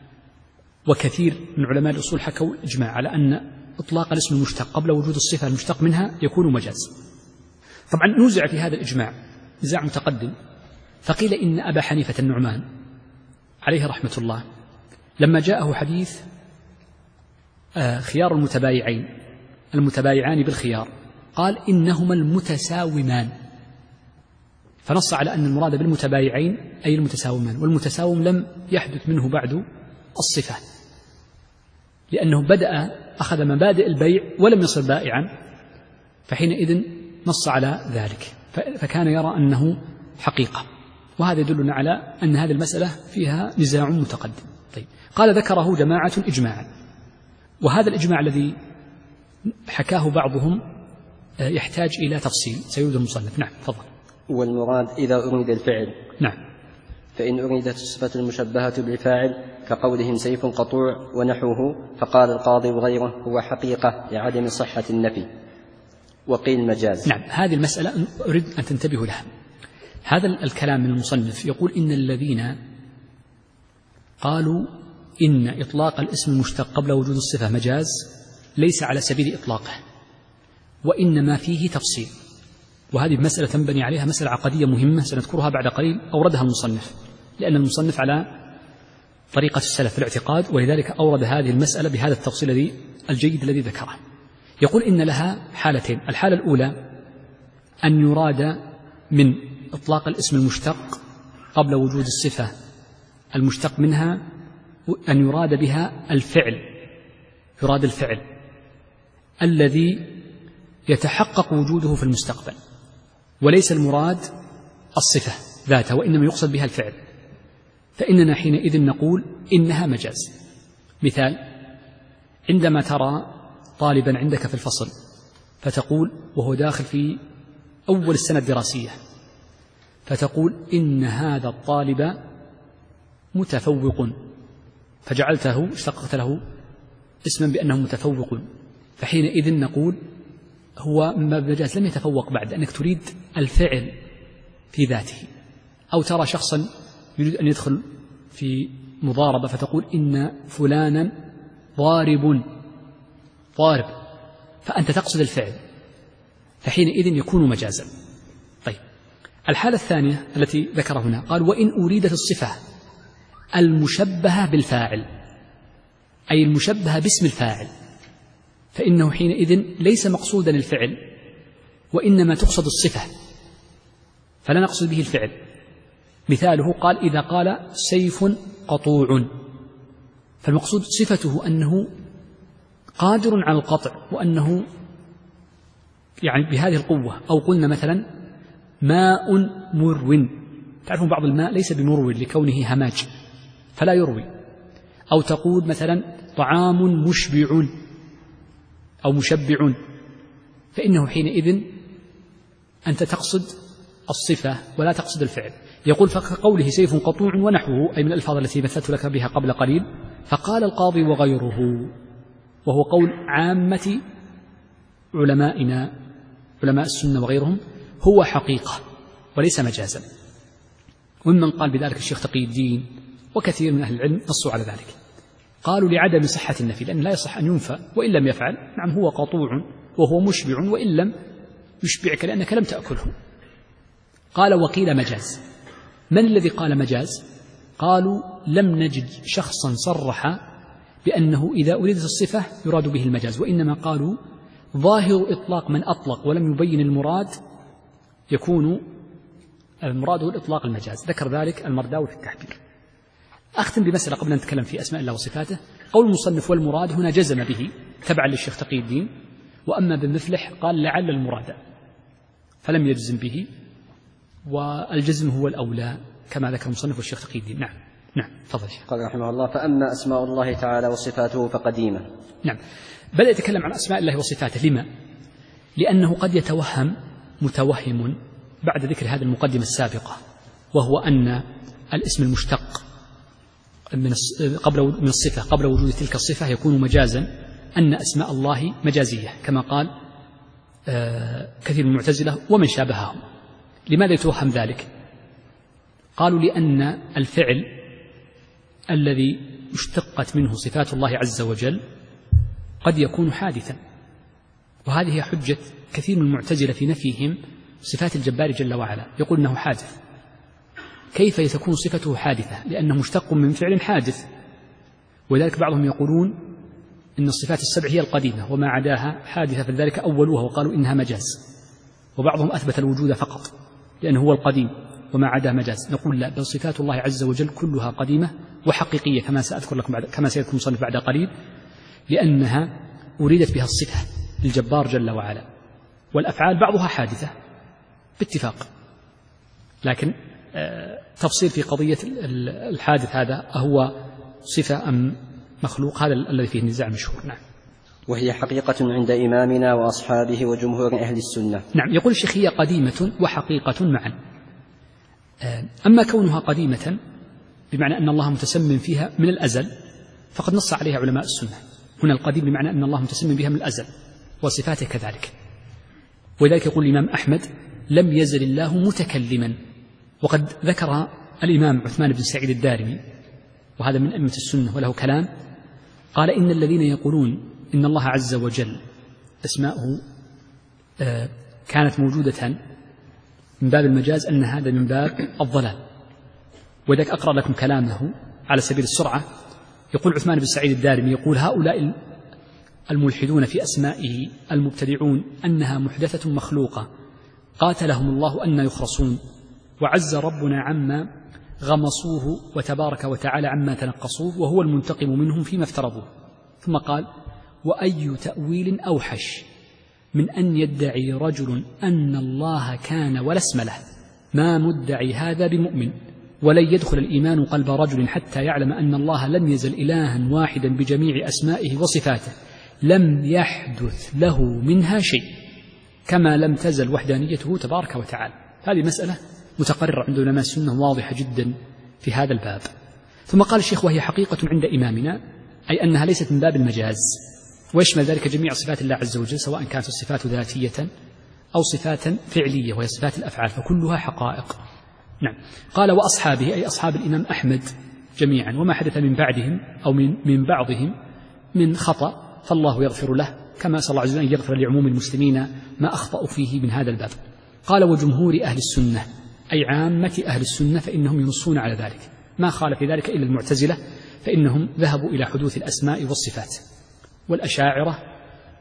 وكثير من علماء الأصول حكوا الإجماع على أن إطلاق الاسم المشتق قبل وجود الصفة المشتق منها يكون مجاز. طبعا نوزع في هذا الإجماع نزاع متقدم، فقيل إن أبا حنيفة النعمان عليه رحمة الله لما جاءه حديث خيار المتبايعين المتبايعان بالخيار قال إنهما المتساومان، فنص على أن المراد بالمتبايعين أي المتساومان، والمتساوم لم يحدث منه بعد الصفة، لأنه بدأ أخذ مبادئ البيع ولم يصل بائعا، فحينئذ نص على ذلك، فكان يرى أنه حقيقة. وهذا يدلنا على أن هذه المسألة فيها نزاع متقدم. طيب. قال: ذكره جماعة إجماعا، وهذا الإجماع الذي حكاه بعضهم يحتاج إلى تفصيل سيود المصنف. نعم تفضل. والمراد إذا أريد الفعل. نعم. فإن أريدت الصفة المشبهة بالفاعل كقولهم سيف قطوع ونحوه، فقال القاضي وغيره هو حقيقة لعدم صحة النفي، وقيل مجاز. نعم. هذه المسألة أريد أن تنتبهوا لها. هذا الكلام من المصنف يقول إن الذين قالوا إن إطلاق الاسم المشتق قبل وجود الصفة مجاز ليس على سبيل إطلاقه، وإنما فيه تفصيل، وهذه مسألة تنبني عليها مسألة عقدية مهمة سنذكرها بعد قليل أوردها المصنف، لأن المصنف على طريقة السلف في الاعتقاد، ولذلك أورد هذه المسألة بهذا التفصيل الذي الجيد الذي ذكره. يقول إن لها حالتين: الحالة الأولى أن يراد من إطلاق الاسم المشتق قبل وجود الصفة المشتق منها أن يراد بها الفعل، يراد الفعل الذي يتحقق وجوده في المستقبل، وليس المراد الصفة ذاتها، وإنما يقصد بها الفعل، فإننا حينئذ نقول إنها مجاز. مثال: عندما ترى طالبا عندك في الفصل فتقول وهو داخل في أول السنة الدراسية، فتقول إن هذا الطالب متفوق، فجعلته اشتققت له اسما بأنه متفوق، فحينئذ نقول هو من باب المجاز، لم يتفوق بعد، أنك تريد الفعل في ذاته. أو ترى شخصا يريد أن يدخل في مضاربة فتقول إن فلانا ضارب ضارب، فأنت تقصد الفعل، فحينئذ يكون مجازا. طيب. الحالة الثانية التي ذكر هنا قال: وإن أريدت الصفة المشبهة بالفاعل، أي المشبهة باسم الفاعل، فإنه حينئذ ليس مقصودا الفعل وإنما تقصد الصفة، فلا نقصد به الفعل. مثاله قال إذا قال سيف قطوع، فالمقصود صفته أنه قادر على القطع وأنه يعني بهذه القوة. أو قلنا مثلا ماء مرو، تعرفون بعض الماء ليس بمرو لكونه هماج فلا يروي. أو تقول مثلا طعام مشبع أو مشبع، فإنه حينئذ أنت تقصد الصفة ولا تقصد الفعل. يقول فكقوله سيف قطوع ونحوه، أي من الألفاظ التي مثلت لك بها قبل قليل. فقال القاضي وغيره، وهو قول عامة علمائنا علماء السنة وغيرهم، هو حقيقة وليس مجازا. ومن قال بذلك الشيخ تقي الدين وكثير من أهل العلم نصوا على ذلك، قالوا لعدم صحة النفي، لأن لا يصح أن ينفى وإن لم يفعل. نعم هو قطوع وهو مشبع وإن لم يشبعك لأنك لم تأكله. قال وقيل مجاز. من الذي قال مجاز؟ قالوا لم نجد شخصا صرح بأنه إذا أريدت الصفة يراد به المجاز، وإنما قالوا ظاهر إطلاق من أطلق ولم يبين المراد يكون المراد الإطلاق المجاز. ذكر ذلك المرداوي في التحبير. أختم بمسألة قبل أن نتكلم في أسماء الله وصفاته. قول المصنف والمراد هنا جزم به تبعا للشيخ تقي الدين، وأما بن مفلح قال لعل المراد فلم يجزم به، والجزم هو الأولى كما ذكر المصنف والشيخ تقي الدين. نعم نعم تفضل شيخ. قال رحمه الله فأما أسماء الله تعالى وصفاته فقديمة. نعم، بدأ يتكلم عن أسماء الله وصفاته. لما؟ لأنه قد يتوهم متوهم بعد ذكر هذه المقدمة السابقة، وهو أن الاسم المشتق من قبل من الصفة قبل وجود تلك الصفة يكون مجازا، أن أسماء الله مجازية كما قال كثير من المعتزلة ومن شابههم. لماذا يتوهم ذلك؟ قالوا لأن الفعل الذي اشتقت منه صفات الله عز وجل قد يكون حادثا، وهذه هي حجة كثير من المعتزلة في نفيهم صفات الجبار جل وعلا، يقول أنه حادث. كيف تكون صفته حادثة؟ لأنه مشتق من فعل حادث. ولذلك بعضهم يقولون إن الصفات السبع هي القديمة وما عداها حادثة، فلذلك أولوها وقالوا إنها مجاز. وبعضهم أثبت الوجود فقط لأنه هو القديم وما عداه مجاز. نقول لا، بل صفات الله عز وجل كلها قديمة وحقيقية كما سأذكر لكم بعد كما سيذكر المصنف بعد قليل، لأنها أريدت بها الصفة للجبار جل وعلا. والأفعال بعضها حادثة باتفاق، لكن تفصيل في قضية الحادث هذا أهو صفة أم مخلوق، هذا الذي فيه النزاع مشهور. نعم. وهي حقيقة عند إمامنا وأصحابه وجمهور أهل السنة. نعم، يقول الشيخ هي قديمة وحقيقة معا. أما كونها قديمة بمعنى أن الله متسمم فيها من الأزل فقد نص عليها علماء السنة. هنا القديم بمعنى أن الله متسمم بها من الأزل وصفاته كذلك. ولذلك يقول الإمام أحمد لم يزل الله متكلما. وقد ذكر الإمام عثمان بن سعيد الدارمي، وهذا من أئمة السنة وله كلام، قال إن الذين يقولون إن الله عز وجل أسماؤه كانت موجودة من باب المجاز أن هذا من باب الضلال. وذلك أقرأ لكم كلامه على سبيل السرعة. يقول عثمان بن سعيد الدارمي يقول هؤلاء الملحدون في أسمائه المبتدعون أنها محدثة مخلوقة قاتلهم الله أن يخرصون، وعز ربنا عما غمصوه وتبارك وتعالى عما تنقصوه، وهو المنتقم منهم فيما افترضوه. ثم قال وأي تأويل أوحش من أن يدعي رجل أن الله كان ولا اسم له، ما مدعي هذا بمؤمن، ولن يدخل الإيمان قلب رجل حتى يعلم أن الله لم يزل إلها واحدا بجميع أسمائه وصفاته، لم يحدث له منها شيء، كما لم تزل وحدانيته تبارك وتعالى. هذه مسألة متقررة عند علماء السنة واضحة جدا في هذا الباب. ثم قال الشيخ وهي حقيقة عند إمامنا، أي أنها ليست من باب المجاز، ويشمل ذلك جميع صفات الله عز وجل سواء كانت الصفات ذاتية أو صفات فعلية وهي صفات الأفعال، فكلها حقائق. نعم. قال وأصحابه أي أصحاب الإمام أحمد جميعا، وما حدث من بعدهم أو من, من بعضهم من خطأ فالله يغفر له، كما صلى الله عز وجل أن يغفر لعموم المسلمين ما أخطأوا فيه من هذا الباب. قال وجمهور أهل السنة أي عامة أهل السنة، فإنهم ينصون على ذلك، ما خالف ذلك إلا المعتزلة، فإنهم ذهبوا إلى حدوث الأسماء والصفات. والأشاعرة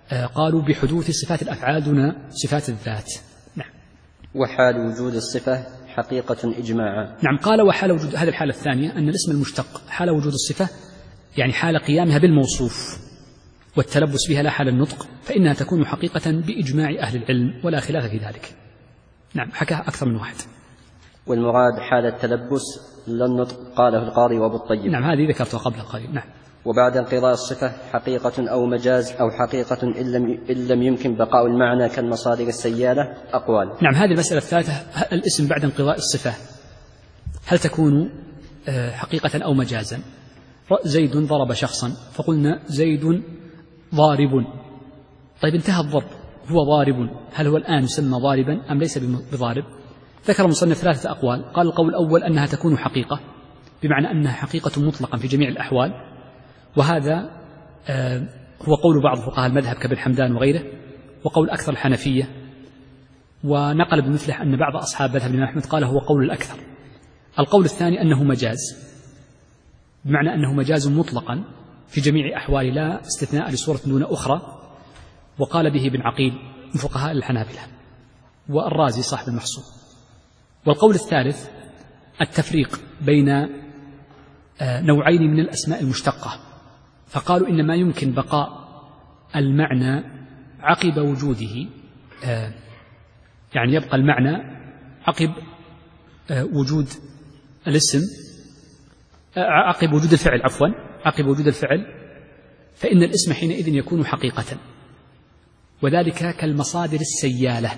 قالوا بحدوث صفات الأفعال دون صفات الذات. نعم. وحال وجود الصفة حقيقة إجماعا. نعم. قال وحال وجود، هذه الحالة الثانية أن الاسم المشتق حال وجود الصفة يعني حال قيامها بالموصوف والتلبس بها لا حال النطق، فإنها تكون حقيقة بإجماع أهل العلم ولا خلاف في ذلك. نعم. حكاها أكثر من واحد. والمراد حال التلبس لا النطق، قاله القاضي وابو الطيب. نعم. هذه ذكرتها قبل قليل. نعم. وبعد انقضاء الصفة حقيقة أو مجاز أو حقيقة إن لم, إن لم يمكن بقاء المعنى كالمصادر السيالة أقوال. نعم. هذه المسألة الثالثة، الاسم بعد انقضاء الصفة هل تكون حقيقة أو مجازا؟ زيد ضرب شخصا فقلنا زيد ضارب، طيب انتهى الضرب، هو ضارب، هل هو الآن يسمى ضاربا أم ليس بضارب؟ ذكر المصنف ثلاثة أقوال. قال القول الأول أنها تكون حقيقة، بمعنى أنها حقيقة مطلقا في جميع الأحوال، وهذا آه هو قول بعض فقهاء المذهب كابن حمدان وغيره، وقول أكثر الحنفية، ونقل بمثله أن بعض أصحاب مذهب الإمام أحمد قال هو قول الأكثر. القول الثاني أنه مجاز، بمعنى أنه مجاز مطلقا في جميع أحوال لا استثناء لصورة دون أخرى، وقال به ابن عقيل من فقهاء الحنابلة والرازي صاحب المحصول. والقول الثالث التفريق بين نوعين من الأسماء المشتقة، فقالوا إنما يمكن بقاء المعنى عقب وجوده، يعني يبقى المعنى عقب وجود الاسم، عقب وجود الفعل عفوا عقب وجود الفعل، فإن الاسم حينئذ يكون حقيقة، وذلك كالمصادر السيالة،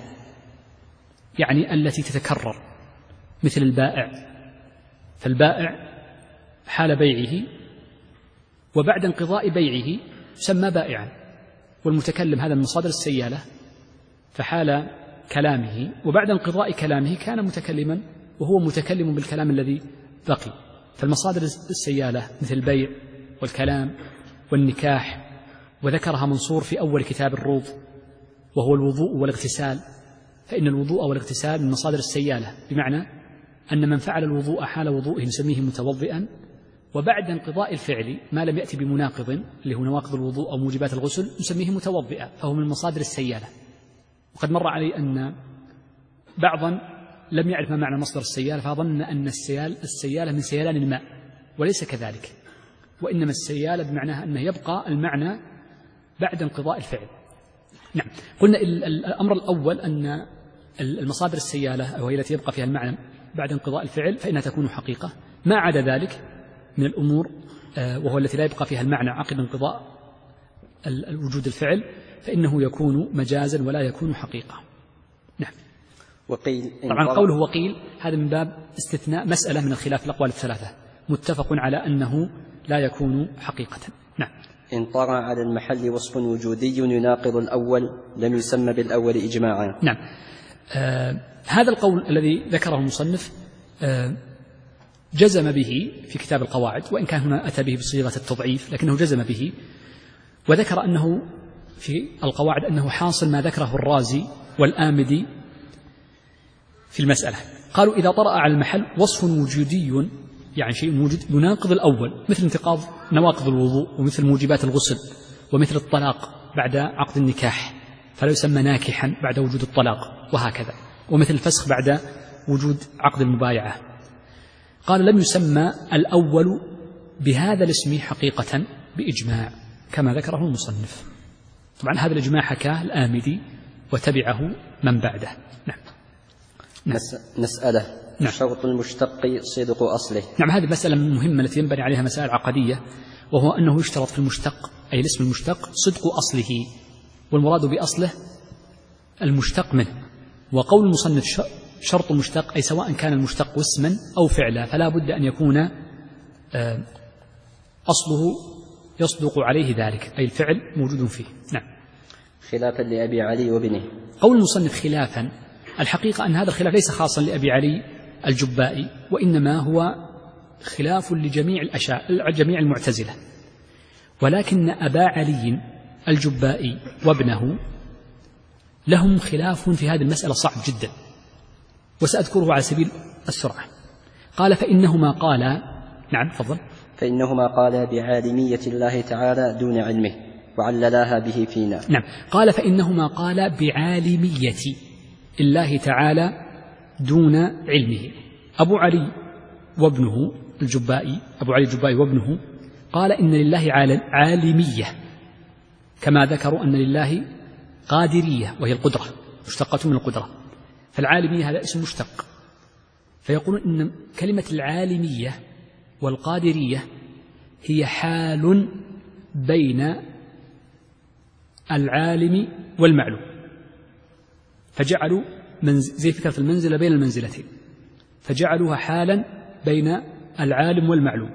يعني التي تتكرر، مثل البائع، فالبائع حال بيعه وبعد انقضاء بيعه سمى بائعا، والمتكلم هذا من مصادر السيالة، فحال كلامه وبعد انقضاء كلامه كان متكلما وهو متكلم بالكلام الذي بقي. فالمصادر السيالة مثل البيع والكلام والنكاح، وذكرها منصور في أول كتاب الروض، وهو الوضوء والاغتسال، فإن الوضوء والاغتسال من مصادر السيالة، بمعنى أن من فعل الوضوء حال وضوئه نسميه متوضئا، وبعد انقضاء الفعل ما لم يأتي بمناقض اللي هو نواقض الوضوء أو موجبات الغسل نسميه متوضئا، فهو من مصادر السيالة. وقد مر علي أن بعضا لم يعرف ما معنى مصدر السيالة، فظن أن السيال السيالة من سيلان الماء، وليس كذلك، وإنما السيالة بمعناها أنه يبقى المعنى بعد انقضاء الفعل. نعم. قلنا الأمر الأول أن المصادر السيالة وهي التي يبقى فيها المعنى بعد انقضاء الفعل فإنها تكون حقيقة، ما عدا ذلك من الأمور وهو التي لا يبقى فيها المعنى عقب انقضاء وجود الفعل فإنه يكون مجازا ولا يكون حقيقة. نعم. وقيل طبعا قوله وقيل هذا من باب استثناء مسألة من الخلاف الأقوال الثلاثة، متفق على أنه لا يكون حقيقة. نعم. إن طرأ على المحل وصف وجودي يناقض الأول لم يسمى بالأول إجماعا. نعم. آه هذا القول الذي ذكره المصنف آه جزم به في كتاب القواعد، وإن كان هنا أتى به بصيغة التضعيف لكنه جزم به، وذكر أنه في القواعد أنه حاصل ما ذكره الرازي والآمدي في المسألة. قالوا إذا طرأ على المحل وصف وجودي، يعني شيء موجود يناقض الأول، مثل انتقاض نواقض الوضوء ومثل موجبات الغسل ومثل الطلاق بعد عقد النكاح فلا يسمى ناكحا بعد وجود الطلاق، وهكذا، ومثل الفسخ بعد وجود عقد المبايعة. قال لم يسمى الأول بهذا الاسم حقيقة بإجماع كما ذكره المصنف. طبعا هذا الإجماع حكاه الآمدي وتبعه من بعده. نعم. نعم. مسألة نعم. شرط المشتق صدق أصله. نعم. هذه مسألة مهمة التي ينبني عليها مسائل عقدية، وهو أنه يشترط في المشتق أي الاسم المشتق صدق أصله، والمراد بأصله المشتق منه. وقول المصنف شرط المشتق أي سواء كان المشتق اسما أو فعلا فلا بد أن يكون أصله يصدق عليه ذلك، أي الفعل موجود فيه. نعم. خلافا لأبي علي وابنه. قول المصنف خلافا، الحقيقة أن هذا الخلاف ليس خاصا لأبي علي الجبائي، وإنما هو خلاف لجميع الأشاعرة جميع المعتزلة، ولكن أبا علي الجبائي وابنه لهم خلاف في هذه المسألة صعب جدا، وسأذكره على سبيل السرعة. قال فإنهما قالا، نعم تفضل. فإنهما قالا بعالمية الله تعالى دون علمه، وعللاها به فينا. نعم. قال فإنهما قال بعالمية الله تعالى دون علمه. أبو علي وابنه الجبائي أبو علي الجبائي وابنه قال إن لله عالمية، كما ذكروا أن لله قادرية وهي القدرة مشتقة من القدرة، فالعالمية هذا اسم مشتق، فيقولون إن كلمة العالمية والقادرية هي حال بين العالم والمعلوم، فجعلوا زي فكرة المنزلة بين المنزلتين، فجعلوها حالا بين العالم والمعلوم.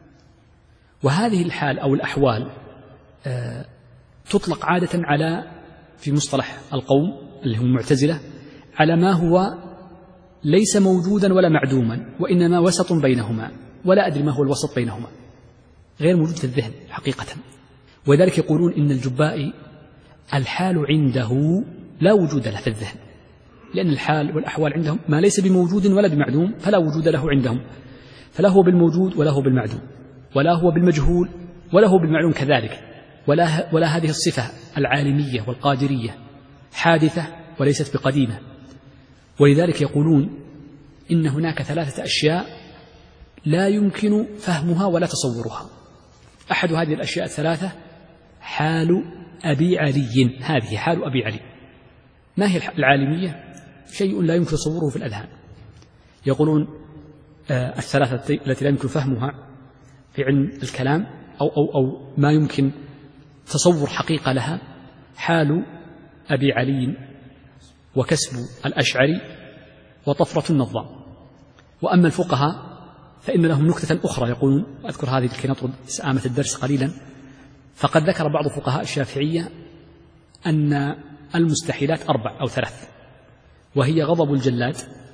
وهذه الحال أو الأحوال آه تطلق عادة على في مصطلح القوم اللي هم المعتزلة على ما هو ليس موجودا ولا معدوما، وإنما وسط بينهما، ولا أدري ما هو الوسط بينهما، غير موجود في الذهن حقيقة. ولذلك يقولون إن الجبائي الحال عنده لا وجود له في الذهن، لأن الحال والأحوال عندهم ما ليس بموجود ولا بمعدوم، فلا وجود له عندهم، فلا هو بالموجود ولا هو بالمعدوم، ولا هو بالمجهول ولا هو بالمعلوم كذلك، ولا, ولا هذه الصفة العالمية والقادرية حادثة وليست بقديمة. ولذلك يقولون إن هناك ثلاثة أشياء لا يمكن فهمها ولا تصورها. أحد هذه الأشياء الثلاثة حال أبي علي، هذه حال أبي علي. ما هي العالمية؟ شيء لا يمكن تصوره في الأذهان. يقولون آه الثلاثة التي لا يمكن فهمها في علم الكلام أو, أو, أو ما يمكن تصور حقيقة لها حال أبي علي وكسب الأشعري وطفرة النظام. وأما الفقهاء فإن لهم نكتة أخرى يقولون، أذكر هذه لكي نطرد سآمة الدرس قليلا، فقد ذكر بعض فقهاء الشافعية أن المستحيلات أربع أو ثلاث، وهي غضب الجلاد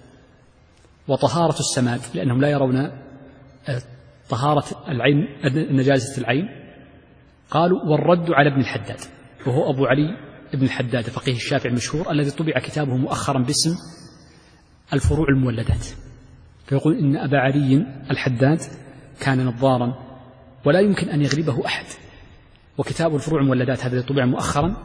وطهارة السماد، لأنهم لا يرون طهارة العين نجاسة العين، قالوا والرد على ابن الحداد، وهو أبو علي ابن الحداد فقيه الشافعي المشهور الذي طبع كتابه مؤخرا باسم الفروع المولدات. فيقول إن أبا علي الحداد كان نظارا ولا يمكن أن يغلبه أحد، وكتاب الفروع المولدات هذا الذي طبع مؤخرا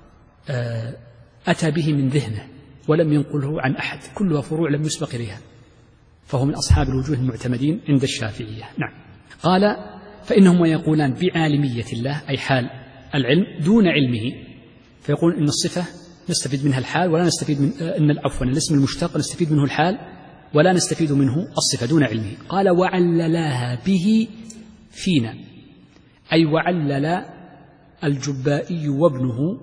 أتى به من ذهنه ولم ينقله عن أحد، كلها فروع لم يسبق إليها، فهو من أصحاب الوجوه المعتمدين عند الشافعية. نعم. قال فإنهم يقولان بعالمية الله أي حال العلم دون علمه، فيقول إن الصفة نستفيد منها الحال ولا نستفيد من إن عفوا الاسم المشتق نستفيد منه الحال ولا نستفيد منه الصفة دون علمه. قال وعللاها به فينا، أي وعلل الجبائي وابنه،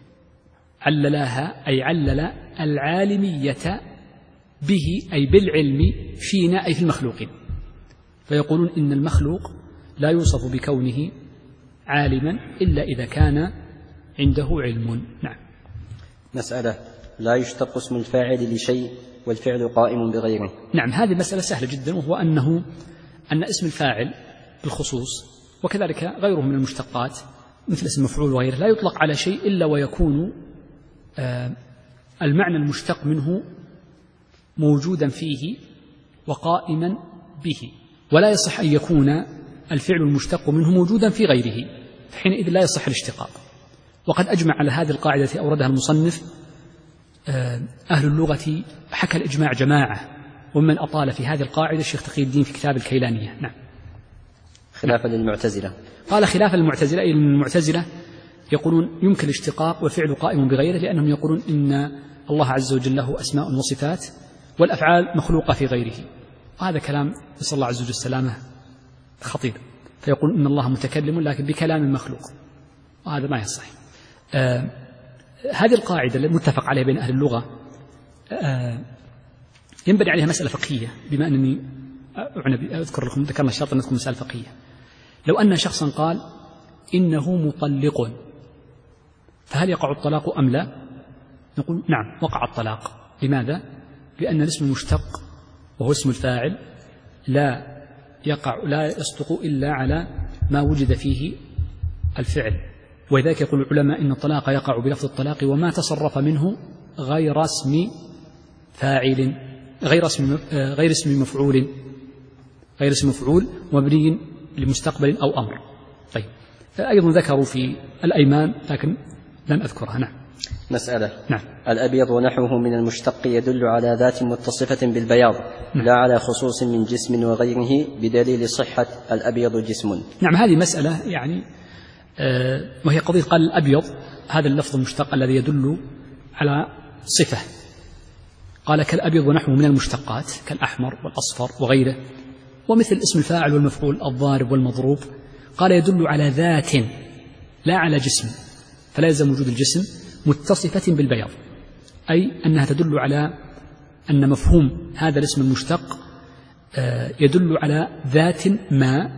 عللاها أي علل العالمية به أي بالعلم فينا أي في المخلوقين. فيقولون إن المخلوق لا يوصف بكونه عالما إلا إذا كان عنده علم. نعم. مسألة لا يشتق اسم الفاعل لشيء والفعل قائم بغيره. نعم، هذه مسألة سهلة جدا، وهو أنه أن اسم الفاعل بالخصوص وكذلك غيره من المشتقات مثل اسم المفعول وغيره لا يطلق على شيء إلا ويكون آه المعنى المشتق منه موجودا فيه وقائما به، ولا يصح أن يكون الفعل المشتق منه موجودا في غيره، فحينئذ لا يصح الاشتقاق. وقد أجمع على هذه القاعدة التي أوردها المصنف أهل اللغة، حكى الإجماع جماعة، ومن أطال في هذه القاعدة الشيخ تقي الدين في كتاب الكيلانية. نعم. خلافا للمعتزلة. قال خلافا للمعتزلة، أي المعتزلة يقولون يمكن الاشتقاق والفعل قائم بغيره، لأنهم يقولون إن الله عز وجل له أسماء وصفات والأفعال مخلوقة في غيره، وهذا كلام نسأل الله عز وجل السلامة خطير. فيقول إن الله متكلم لكن بكلام مخلوق، وهذا ما يصح. آه هذه القاعدة المتفق عليها بين أهل اللغة آه ينبني عليها مسألة فقهية، بما أنني أذكر لكم ذكرنا الشرط أن تكون مسألة فقهية. لو أن شخصا قال إنه مطلق، فهل يقع الطلاق أم لا؟ نقول نعم وقع الطلاق. لماذا؟ لأن الاسم المشتق وهو اسم الفاعل لا يقع لا يصدق إلا على ما وجد فيه الفعل، ولذلك يقول العلماء إن الطلاق يقع بلفظ الطلاق وما تصرف منه غير اسم فاعل غير اسم غير اسم مفعول غير اسم مفعول مبني لمستقبل أو أمر. طيب أيضا ذكروا في الأيمان لكن لن أذكرها. نعم. مسألة. نعم. الأبيض ونحوه من المشتق يدل على ذات متصفة بالبياض. نعم. لا على خصوص من جسم وغيره بدليل صحة الأبيض جسم. نعم. هذه مسألة يعني آه وهي قضية قال الأبيض هذا اللفظ المشتق الذي يدل على صفة، قال كالأبيض ونحوه من المشتقات كالأحمر والأصفر وغيره، ومثل اسم الفاعل والمفعول الضارب والمضروب، قال يدل على ذات لا على جسم، فلا يلزم وجود الجسم، متصفة بالبياض، أي أنها تدل على أن مفهوم هذا الاسم المشتق يدل على ذات ما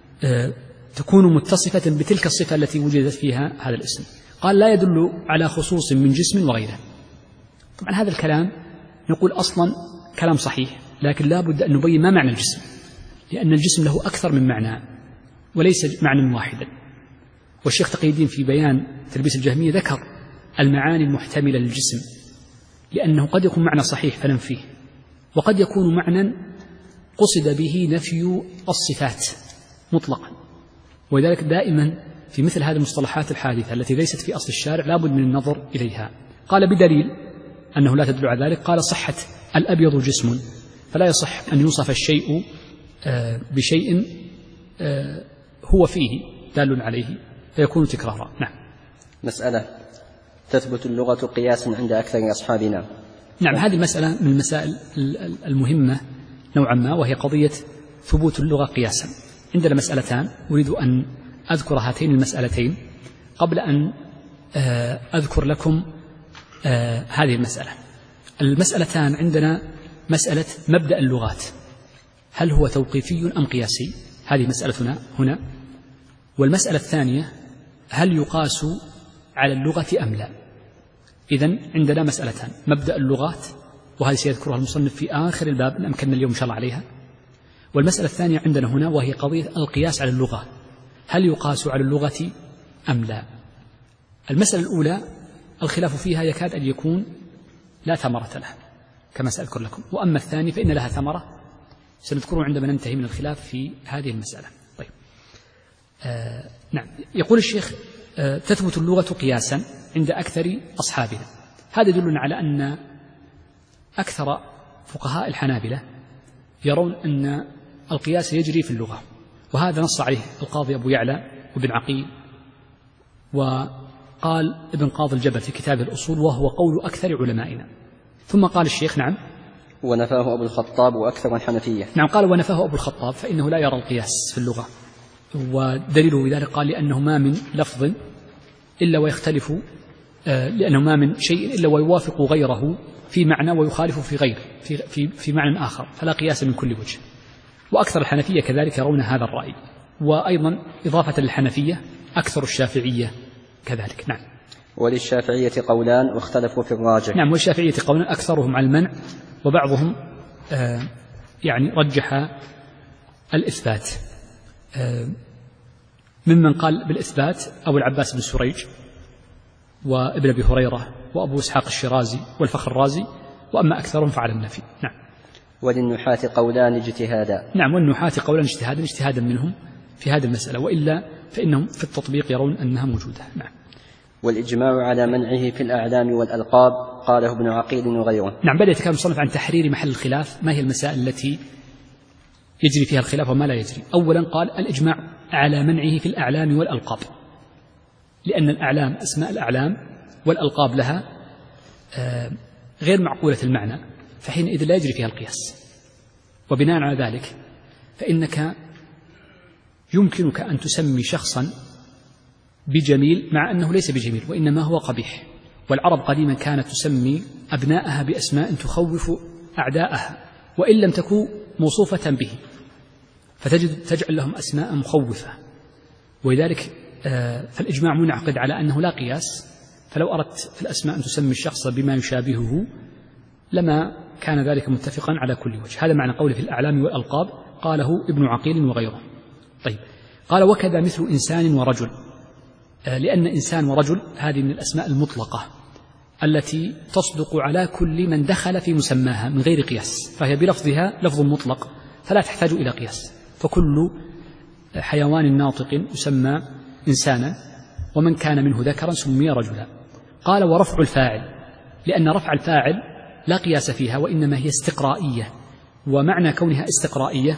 تكون متصفة بتلك الصفة التي وجدت فيها هذا الاسم. قال لا يدل على خصوص من جسم وغيره. طبعا هذا الكلام نقول أصلا كلام صحيح، لكن لا بد أن نبين ما معنى الجسم، لأن الجسم له أكثر من معنى وليس معنى واحدا. والشيخ تقي الدين في بيان تلبيس الجهمية ذكر المعاني المحتملة للجسم، لأنه قد يكون معنى صحيح فننفيه، وقد يكون معنى قصد به نفي الصفات مطلقا. ولذلك دائما في مثل هذه المصطلحات الحادثة التي ليست في أصل الشارع لا بد من النظر إليها. قال بدليل أنه لا تدل على ذلك، قال صحة الأبيض جسم، فلا يصح أن يوصف الشيء بشيء هو فيه دال عليه فيكون تكرارا. نعم. مسألة تثبت اللغة قياسا عند أكثر أصحابنا. نعم. هذه المسألة من المسائل المهمة نوعا ما، وهي قضية ثبوت اللغة قياسا. عندنا مسألتان أريد أن أذكر هاتين المسألتين قبل أن أذكر لكم هذه المسألة. المسألتان عندنا مسألة مبدأ اللغات، هل هو توقيفي أم قياسي؟ هذه مسألتنا هنا. والمسألة الثانية هل يقاس على اللغة أم لا؟ إذن عندنا مسألتان، مبدأ اللغات وهذه سيذكرها المصنف في آخر الباب إن أمكننا اليوم إن شاء الله عليها. والمسألة الثانية عندنا هنا وهي قضية القياس على اللغة، هل يقاس على اللغة أم لا؟ المسألة الأولى الخلاف فيها يكاد أن يكون لا ثمرة لها كما سأذكر لكم، وأما الثاني فإن لها ثمرة سنذكره عندما ننتهي من الخلاف في هذه المسألة. طيب. آه نعم. يقول الشيخ آه تثبت اللغة قياسا عند أكثر أصحابنا. هذا يدل على أن أكثر فقهاء الحنابلة يرون أن القياس يجري في اللغة، وهذا نص عليه القاضي أبو يعلى وابن عقيل، وقال ابن قاضي الجبل في كتابه الأصول وهو قول أكثر علمائنا. ثم قال الشيخ نعم ونفاه أبو الخطاب وأكثر الحنفية. نعم. قال ونفاه أبو الخطاب فإنه لا يرى القياس في اللغة، ودليله بذلك قال لأنه ما من لفظ إلا ويختلف آه لأنه ما من شيء إلا ويوافق غيره في معنى ويخالف في غير في, في, في معنى آخر، فلا قياس من كل وجه. وأكثر الحنفية كذلك يرون هذا الرأي، وأيضا إضافة للحنفية أكثر الشافعية كذلك. نعم. وللشافعية قولان واختلفوا في الراجح. نعم. والشافعية قولان أكثرهم على المنع، وبعضهم آه يعني رجح الإثبات. آه ممن قال بالإثبات أبو العباس بن سريج وابن أبي هريرة وأبو إسحاق الشيرازي والفخر الرازي، وأما أكثرهم فعلى النفي. نعم. وللنحاة قولان اجتهادا. نعم. والنحاة قولان اجتهادا اجتهادا منهم في هذه المسألة، وإلا فإنهم في التطبيق يرون أنها موجودة. نعم. والإجماع على منعه في الأعلام والألقاب قاله ابن عقيل وغيره. نعم. بدأ يتكلم المصنف عن تحرير محل الخلاف، ما هي المسائل التي يجري فيها الخلاف وما لا يجري. أولا قال الإجماع على منعه في الأعلام والألقاب، لأن الأعلام أسماء الأعلام والألقاب لها غير معقولة المعنى، فحينئذ لا يجري فيها القياس. وبناء على ذلك فإنك يمكنك أن تسمي شخصا بجميل مع أنه ليس بجميل وإنما هو قبيح. والعرب قديما كانت تسمي أبناءها بأسماء تخوف أعداءها وإن لم تكن موصوفة به، فتجد تجعل لهم أسماء مخوفة. ولذلك فالإجماع منعقد على أنه لا قياس، فلو أردت في الأسماء أن تسمي الشخص بما يشابهه لما كان ذلك متفقا على كل وجه. هذا معنى قوله في الأعلام والألقاب قاله ابن عقيل وغيره. طيب. قال وكذا مثل إنسان ورجل، لأن إنسان ورجل هذه من الأسماء المطلقة التي تصدق على كل من دخل في مسماها من غير قياس، فهي بلفظها لفظ مطلق فلا تحتاج إلى قياس. فكل حيوان ناطق يسمى إنسانا ومن كان منه ذكرا سمي رجلا. قال ورفع الفاعل، لأن رفع الفاعل لا قياس فيها وإنما هي استقرائية، ومعنى كونها استقرائية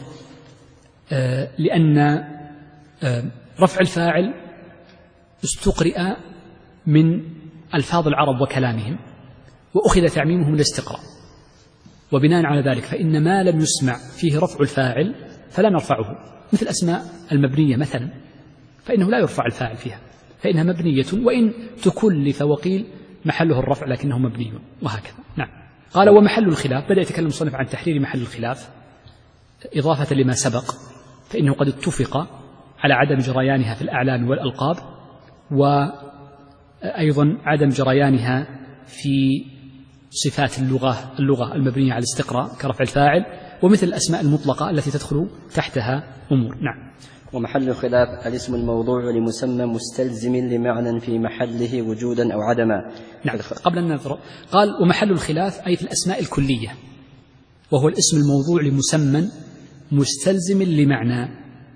لأن رفع الفاعل استقرئ من ألفاظ العرب وكلامهم وأخذ تعميمه من الاستقراء، وبناء على ذلك فإن ما لم يسمع فيه رفع الفاعل فلا نرفعه، مثل أسماء المبنية مثلا فإنه لا يرفع الفاعل فيها فإنها مبنية وإن تكلف وقيل محله الرفع لكنه مبني، وهكذا. نعم. قال ومحل الخلاف، بدأ يتكلم المصنف عن تحرير محل الخلاف إضافة لما سبق، فإنه قد اتفق على عدم جريانها في الأعلام والألقاب، وأيضا عدم جريانها في صفات اللغة اللغة المبنية على الاستقراء كرفع الفاعل، ومثل الأسماء المطلقة التي تدخل تحتها أمور. نعم. ومحل الخلاف الاسم الموضوع لمسمى مستلزم لمعنى في محله وجودا أو عدما. نعم. قبل أن نذكر قال ومحل الخلاف أي في الأسماء الكلية، وهو الاسم الموضوع لمسمى مستلزم لمعنى،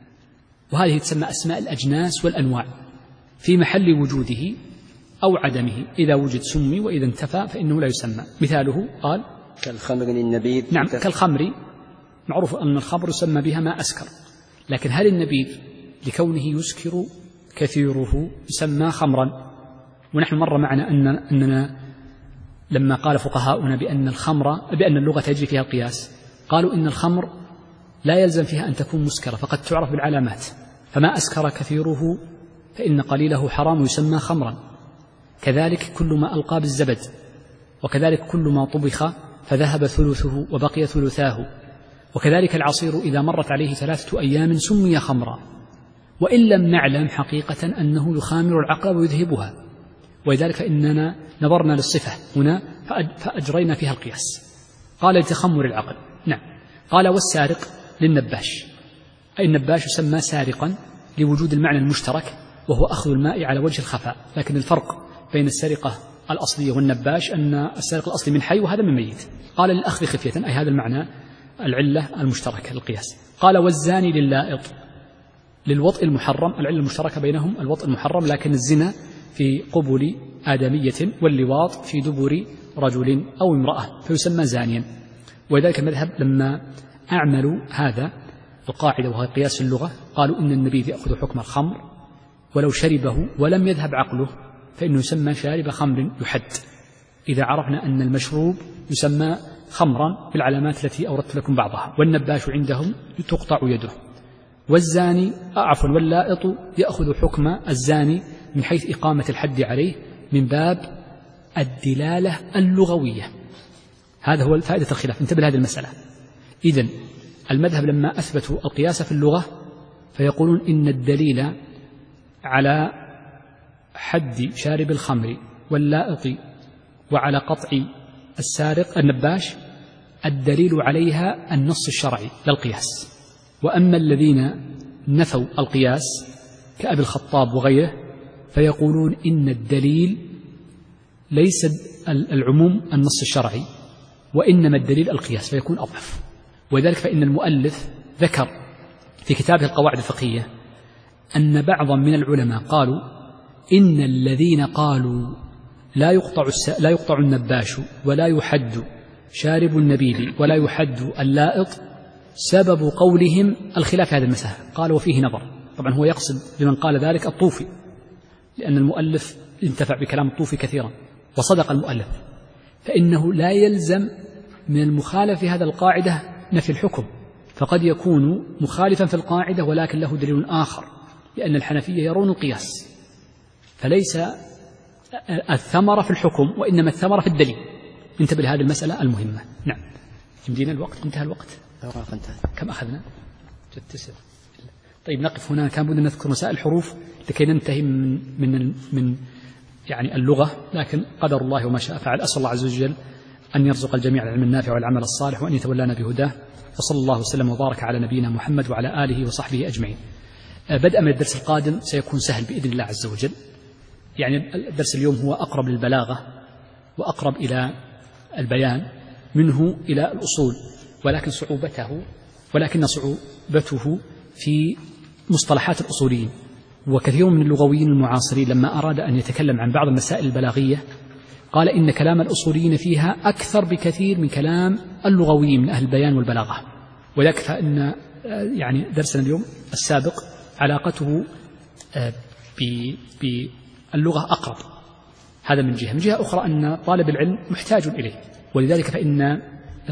وهذه تسمى أسماء الأجناس والأنواع في محل وجوده أو عدمه، إذا وجد سمي وإذا انتفى فإنه لا يسمى. مثاله قال كالخمر للنبيذ. نعم. كالخمر، معروف أن الخمر يسمى بها ما أسكر، لكن هل النبيذ لكونه يسكر كثيره يسمى خمرا؟ ونحن مر معنا أن أننا لما قال فقهاؤنا بأن الخمر بأن اللغة يجري فيها القياس، قالوا إن الخمر لا يلزم فيها أن تكون مسكرة، فقد تعرف بالعلامات، فما أسكر كثيره فإن قليله حرام يسمى خمرا. كذلك كل ما ألقى بالزبد، وكذلك كل ما طبخ فذهب ثلثه وبقي ثلثاه، وكذلك العصير إذا مرت عليه ثلاثة أيام سمي خمرا، وإن لم نعلم حقيقة أنه يخامر العقل ويذهبها، ولذلك فإننا نظرنا للصفة هنا فأجرينا فيها القياس. قال لتخمر العقل. نعم. قال والسارق للنباش، أي النباش يسمى سارقا لوجود المعنى المشترك وهو أخذ الماء على وجه الخفاء، لكن الفرق بين السرقة الأصلية والنباش أن السارق الأصلي من حي وهذا من ميت. قال للأخذ خفية، أي هذا المعنى العلة المشتركة للقياس. قال والزاني لللائط للوطء المحرم، العلة المشتركة بينهم الوطء المحرم، لكن الزنا في قبل آدمية واللواط في دبر رجل أو امرأة فيسمى زانيا. وذلك المذهب لما أعملوا هذا القاعدة وهي قياس في اللغة قالوا إن النبيذ يأخذ حكم الخمر ولو شربه ولم يذهب عقله فإنه يسمى شارب خمر يحد، إذا عرفنا أن المشروب يسمى خمرا بالعلامات التي أوردت لكم بعضها. والنباش عندهم تقطع يده. والزاني عفوا واللائط يأخذ حكم الزاني من حيث إقامة الحد عليه من باب الدلالة اللغوية. هذا هو فائدة الخلاف، انتبه لهذه المسألة. إذن المذهب لما أثبتوا القياس في اللغة فيقولون إن الدليل على حد شارب الخمر واللائط وعلى قطع السارق النباش الدليل عليها النص الشرعي لا القياس. وأما الذين نفوا القياس كأبي الخطاب وغيره فيقولون إن الدليل ليس العموم النص الشرعي وإنما الدليل القياس فيكون أضعف. وذلك فإن المؤلف ذكر في كتابه القواعد الفقهية أن بعضا من العلماء قالوا إن الذين قالوا لا يقطع لا يقطع النباش ولا يحد شارب النبيذ ولا يحد اللائط سبب قولهم الخلاف في هذه المسألة. قال وفيه نظر. طبعا هو يقصد بمن قال ذلك الطوفي، لأن المؤلف انتفع بكلام الطوفي كثيرا وصدق المؤلف، فإنه لا يلزم من المخالف في هذا القاعدة نفي الحكم، فقد يكون مخالفا في القاعدة ولكن له دليل آخر، لأن الحنفية يرون القياس، فليس الثمرة في الحكم وإنما الثمرة في الدليل. انتبه لهذه المسألة المهمة. نعم. يمدينا الوقت، انتهى الوقت. كم أخذنا؟ تسع. طيب نقف هنا. كان بدنا نذكر مسائل الحروف لكي ننتهي من من من يعني اللغة، لكن قدر الله وما شاء فعل. أسأل الله عز وجل أن يرزق الجميع العلم النافع والعمل الصالح وأن يتولانا بهداه، وصلى الله وسلم وبارك على نبينا محمد وعلى آله وصحبه أجمعين. بدءا من الدرس القادم سيكون سهل بإذن الله عز وجل. يعني الدرس اليوم هو أقرب للبلاغة وأقرب إلى البيان منه إلى الأصول، ولكن صعوبته ولكن صعوبته في مصطلحات الأصوليين، وكثير من اللغويين المعاصرين لما أراد أن يتكلم عن بعض المسائل البلاغية قال إن كلام الأصوليين فيها أكثر بكثير من كلام اللغويين من أهل البيان والبلاغة. ولذلك فإن يعني درسنا اليوم السابق علاقته باللغة أقرب، هذا من جهة. من جهة أخرى أن طالب العلم محتاج إليه، ولذلك فإن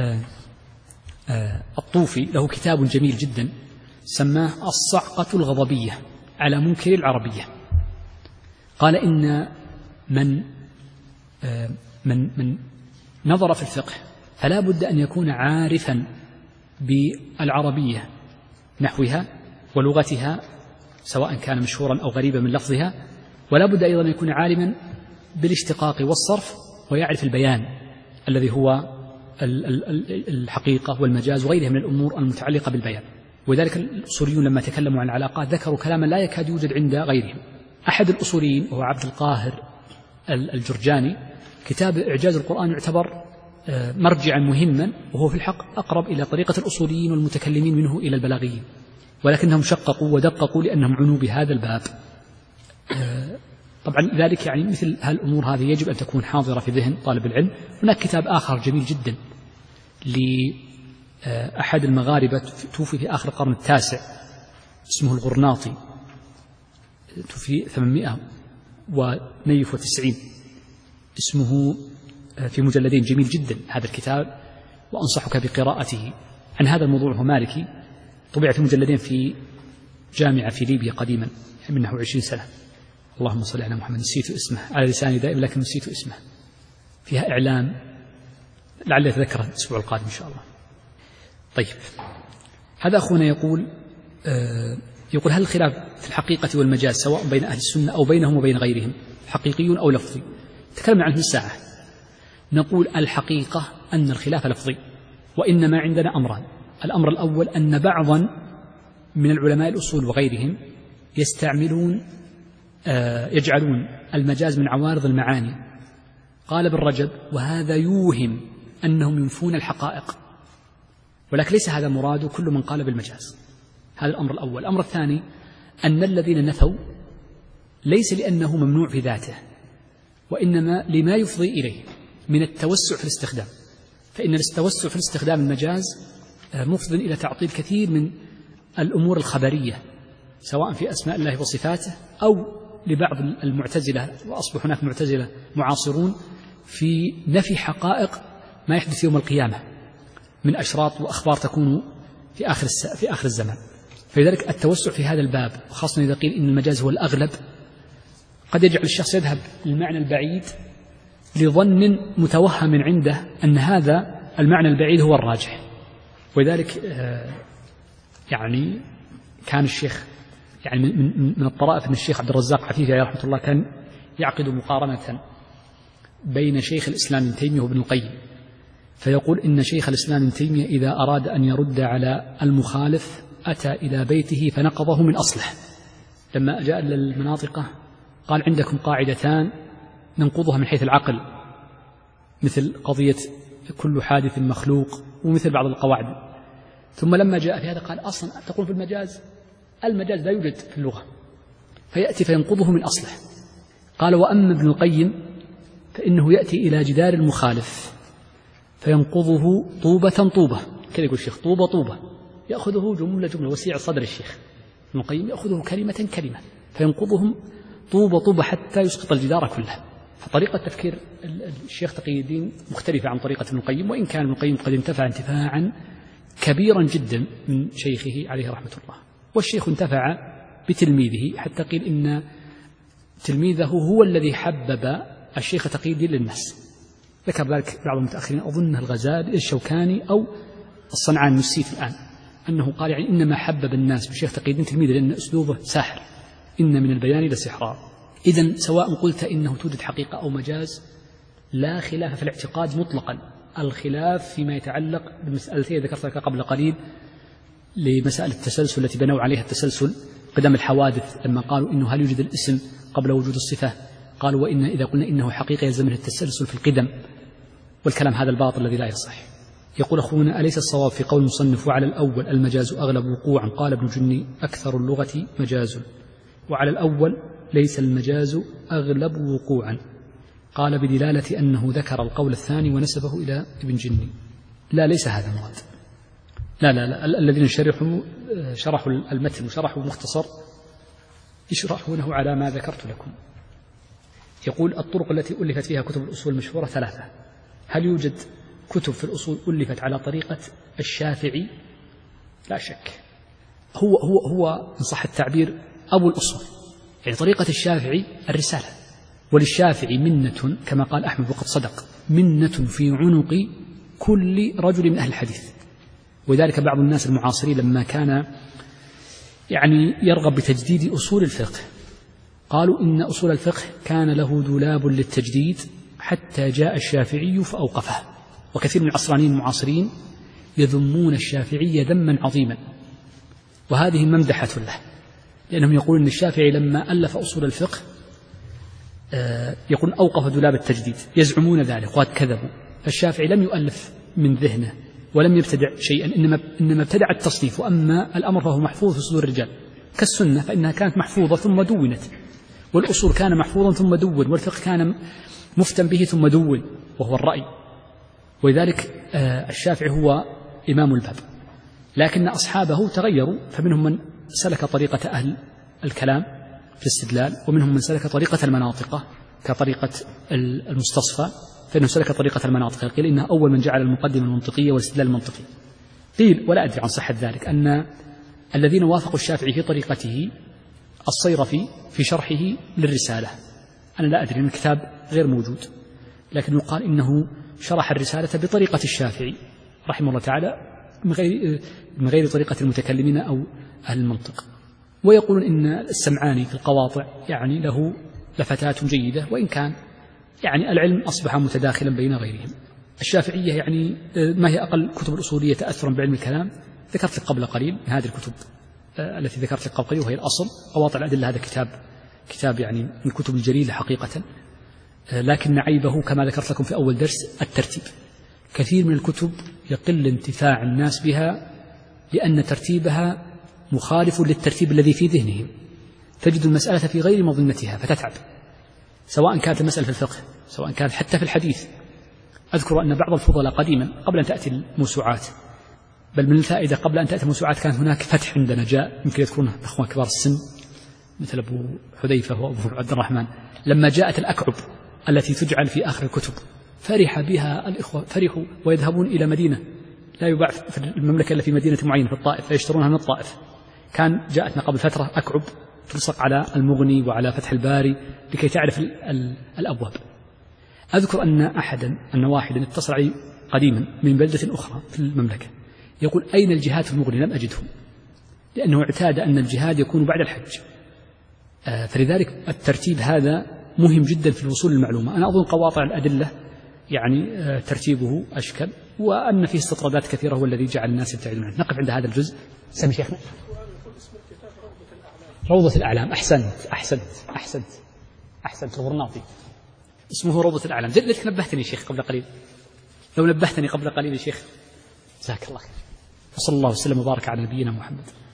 الطوفي له كتاب جميل جدا سماه الصعقة الغضبية على منكر العربية. قال إن من من من نظر في الفقه فلا بد أن يكون عارفا بالعربية نحوها ولغتها سواء كان مشهورا أو غريبا من لفظها، ولا بد أيضا أن يكون عالما بالاشتقاق والصرف ويعرف البيان الذي هو الحقيقة والمجاز وغيرها من الأمور المتعلقة بالبيان. ولذلك الأصوليون لما تكلموا عن العلاقات ذكروا كلاما لا يكاد يوجد عند غيرهم. أحد الأصوليين وهو عبد القاهر الجرجاني كتاب إعجاز القرآن يعتبر مرجعا مهما، وهو في الحق أقرب إلى طريقة الأصوليين والمتكلمين منه إلى البلاغيين، ولكنهم شققوا ودققوا لأنهم عنوا بهذا الباب. طبعا ذلك يعني مثل هالأمور هذه يجب أن تكون حاضرة في ذهن طالب العلم. هناك كتاب آخر جميل جدا لأحد المغاربة توفي في آخر القرن التاسع اسمه الغرناطي، توفي ثمانمائة واثنين وتسعين، اسمه في مجلدين جميل جدا هذا الكتاب وأنصحك بقراءته. عن هذا الموضوع هو مالكي، طبع في مجلدين في جامعة في ليبيا قديما من نحو عشرين سنة. اللهم صل على محمد، نسيت اسمه على لساني دائما لكن نسيت اسمه. فيها إعلام، لعل أتذكره الأسبوع القادم إن شاء الله. طيب، هذا أخونا يقول آه يقول هل الخلاف في الحقيقة والمجاز سواء بين أهل السنة أو بينهم وبين غيرهم حقيقي أو لفظي؟ تكلمنا عنه الساعة. نقول الحقيقة أن الخلاف لفظي، وإنما عندنا أمران. الأمر الأول أن بعضا من العلماء الأصول وغيرهم يستعملون آه يجعلون المجاز من عوارض المعاني. قال ابن رجب وهذا يوهم أنهم ينفون الحقائق، ولكن ليس هذا مراد كل من قال بالمجاز. هذا الأمر الأول. الأمر الثاني أن الذين نفوا ليس لأنه ممنوع في ذاته، وإنما لما يفضي إليه من التوسع في الاستخدام، فإن التوسع في الاستخدام المجاز مفض إلى تعطيل كثير من الأمور الخبرية سواء في أسماء الله وصفاته أو لبعض المعتزلة، وأصبح هناك معتزلة معاصرون في نفي حقائق ما يحدث يوم القيامة من أشراط وأخبار تكون في آخر في آخر الزمان. فلذلك التوسع في هذا الباب، خاصة إذا قيل إن المجاز هو الأغلب، قد يجعل الشخص يذهب للمعنى البعيد لظن متوهم عنده أن هذا المعنى البعيد هو الراجح. ولذلك يعني كان الشيخ يعني من من الطرائف أن الشيخ عبد الرزاق عفيفي عليه رحمة الله كان يعقد مقارنة بين شيخ الإسلام ابن تيمية وابن القيم، فيقول إن شيخ الإسلام ابن تيمية إذا أراد أن يرد على المخالف أتى إلى بيته فنقضه من أصله. لما جاء للمناطقة قال عندكم قاعدتان ننقضها من حيث العقل، مثل قضية كل حادث مخلوق ومثل بعض القواعد. ثم لما جاء في هذا قال أصلا تقول في المجاز، المجاز لا يوجد في اللغة، فيأتي فينقضه من أصله. قال وأما ابن القيم فإنه يأتي إلى جدار المخالف فينقضه طوبة طوبة، كذا يقول الشيخ طوبة طوبة، يأخذه جملة جملة، وسيع صدر الشيخ ابن القيم يأخذه كلمة كلمة فينقضهم طوبة طوبة حتى يسقط الجدار كله. فطريقة تفكير الشيخ تقي الدين مختلفة عن طريقة ابن القيم، وإن كان ابن القيم قد انتفع انتفاعا كبيرا جدا من شيخه عليه رحمة الله، والشيخ انتفع بتلميذه حتى قيل إن تلميذه هو الذي حبب الشيخ تقي الدين للناس. ذكر ذلك بعض المتأخرين، أظنه الغزالي الشوكاني أو الصنعاني نسيت الآن، أنه قال يعني إنما حبب الناس بالشيخ تقي الدين تلميذه لأن أسلوبه ساحر، إن من البيان لسحرا. إذن سواء قلت إنه توجد حقيقة أو مجاز لا خلاف في الاعتقاد مطلقا. الخلاف فيما يتعلق بالمسألتين ذكرتها قبل قليل لمسائل التسلسل التي بنوا عليها التسلسل قدم الحوادث، لما قالوا إنه هل يوجد الاسم قبل وجود الصفة، قالوا وإن إذا قلنا إنه حقيقة يلزمه التسلسل في القدم، والكلام هذا الباطل الذي لا يصح. يقول أخونا أليس الصواب في قول المصنف وعلى الأول المجاز أغلب وقوعا؟ قال ابن جني أكثر اللغة مجاز وعلى الأول ليس المجاز أغلب وقوعا. قال بدلالة أنه ذكر القول الثاني ونسبه إلى ابن جني. لا، ليس هذا المراد. لا لا لا الذين شرحوا شرحوا المتن وشرحوا المختصر يشرحونه على ما ذكرت لكم. يقول الطرق التي ألفت فيها كتب الأصول المشهورة ثلاثة. هل يوجد كتب في الأصول ألفت على طريقة الشافعي؟ لا شك. هو هو هو إن صح التعبير أبو الأصول. يعني طريقة الشافعي الرسالة، وللشافعي منة كما قال أحمد وقد صدق، منة في عنق كل رجل من أهل الحديث. وذلك بعض الناس المعاصرين لما كان يعني يرغب بتجديد أصول الفقه قالوا إن أصول الفقه كان له دولاب للتجديد حتى جاء الشافعي فأوقفه. وكثير من العصرانيين المعاصرين يذمون الشافعي ذما عظيما، وهذه ممدحة له، لأنهم يقولون أن الشافعي لما ألف أصول الفقه يقول أوقف دولاب التجديد، يزعمون ذلك وقد كذبوا. فالشافعي لم يؤلف من ذهنه ولم يبتدع شيئا، إنما, إنما ابتدع التصنيف. وأما الأمر فهو محفوظ في صدور الرجال كالسنة، فإنها كانت محفوظة ثم دونت، والأصول كان محفوظا ثم دون، والفقه كان مفتن به ثم دون وهو الرأي. ولذلك الشافعي هو إمام الباب، لكن أصحابه تغيروا، فمنهم من سلك طريقة أهل الكلام في الاستدلال، ومنهم من سلك طريقة المناطق كطريقة المستصفى، فإنه سلك طريقة المناطق. قيل إنها أول من جعل المقدمة المنطقية والاستدلال المنطقي. قيل ولا أدري عن صحة ذلك أن الذين وافقوا الشافعي في طريقته الصيرفي في شرحه للرسالة. أنا لا أدري، الكتاب غير موجود، لكن يقال إنه شرح الرسالة بطريقة الشافعي رحمه الله تعالى من غير, من غير طريقة المتكلمين أو أهل المنطق. ويقولون إن السمعاني في القواطع يعني له لفتات جيدة، وإن كان يعني العلم أصبح متداخلا بين غيرهم. الشافعية يعني ما هي أقل كتب الأصولية تأثرا بعلم الكلام، ذكرت لك قبل قليل من هذه الكتب التي ذكرت لك قبل قليل، وهي الأصل. قواطع الأدلة هذا كتاب كتاب يعني من الكتب الجليلة حقيقة، لكن عيبه كما ذكرت لكم في أول درس الترتيب. كثير من الكتب يقل انتفاع الناس بها لأن ترتيبها مخالف للترتيب الذي في ذهنهم، تجد المسألة في غير مظنتها فتتعب، سواء كانت المسألة في الفقه سواء كانت حتى في الحديث. أذكر أن بعض الفضلاء قديما قبل أن تأتي الموسوعات، بل من الفائدة قبل أن تأتي الموسوعات كان هناك فتح عندنا جاء، يمكن يذكرونه أخوان كبار السن مثل أبو حذيفة وأبو عبد الرحمن، لما جاءت الأكعب التي تجعل في آخر الكتب فرح بها الإخوة، فرحوا ويذهبون إلى مدينة لا يباع في المملكة إلا في مدينة معينة في الطائف فيشترونها من الطائف. كان جاءتنا قبل فترة أكعب تلصق على المغني وعلى فتح الباري لكي تعرف ال ال الأبواب. أذكر أن أحدا أن واحدا اتصل علي قديما من بلدة أخرى في المملكة يقول أين الجهاد في المغني؟ لم أجده، لأنه اعتاد أن الجهاد يكون بعد الحج. آه فلذلك الترتيب هذا مهم جدا في الوصول للمعلومة. أنا أظن قواطع الأدلة يعني آه ترتيبه أشكل، وأن فيه استطرادات كثيرة هو الذي جعل الناس يبتعدون عنه. نقف عند هذا الجزء. سمي شيخنا. روضة الأعلام. أحسنت أحسنت أحسنت أحسنت الغرناطي اسمه روضة الأعلام. ليش نبهتني شيخ قبل قليل؟ لو نبهتني قبل قليل يا شيخ جزاك الله خير. وصلى الله وسلم وبارك على نبينا محمد.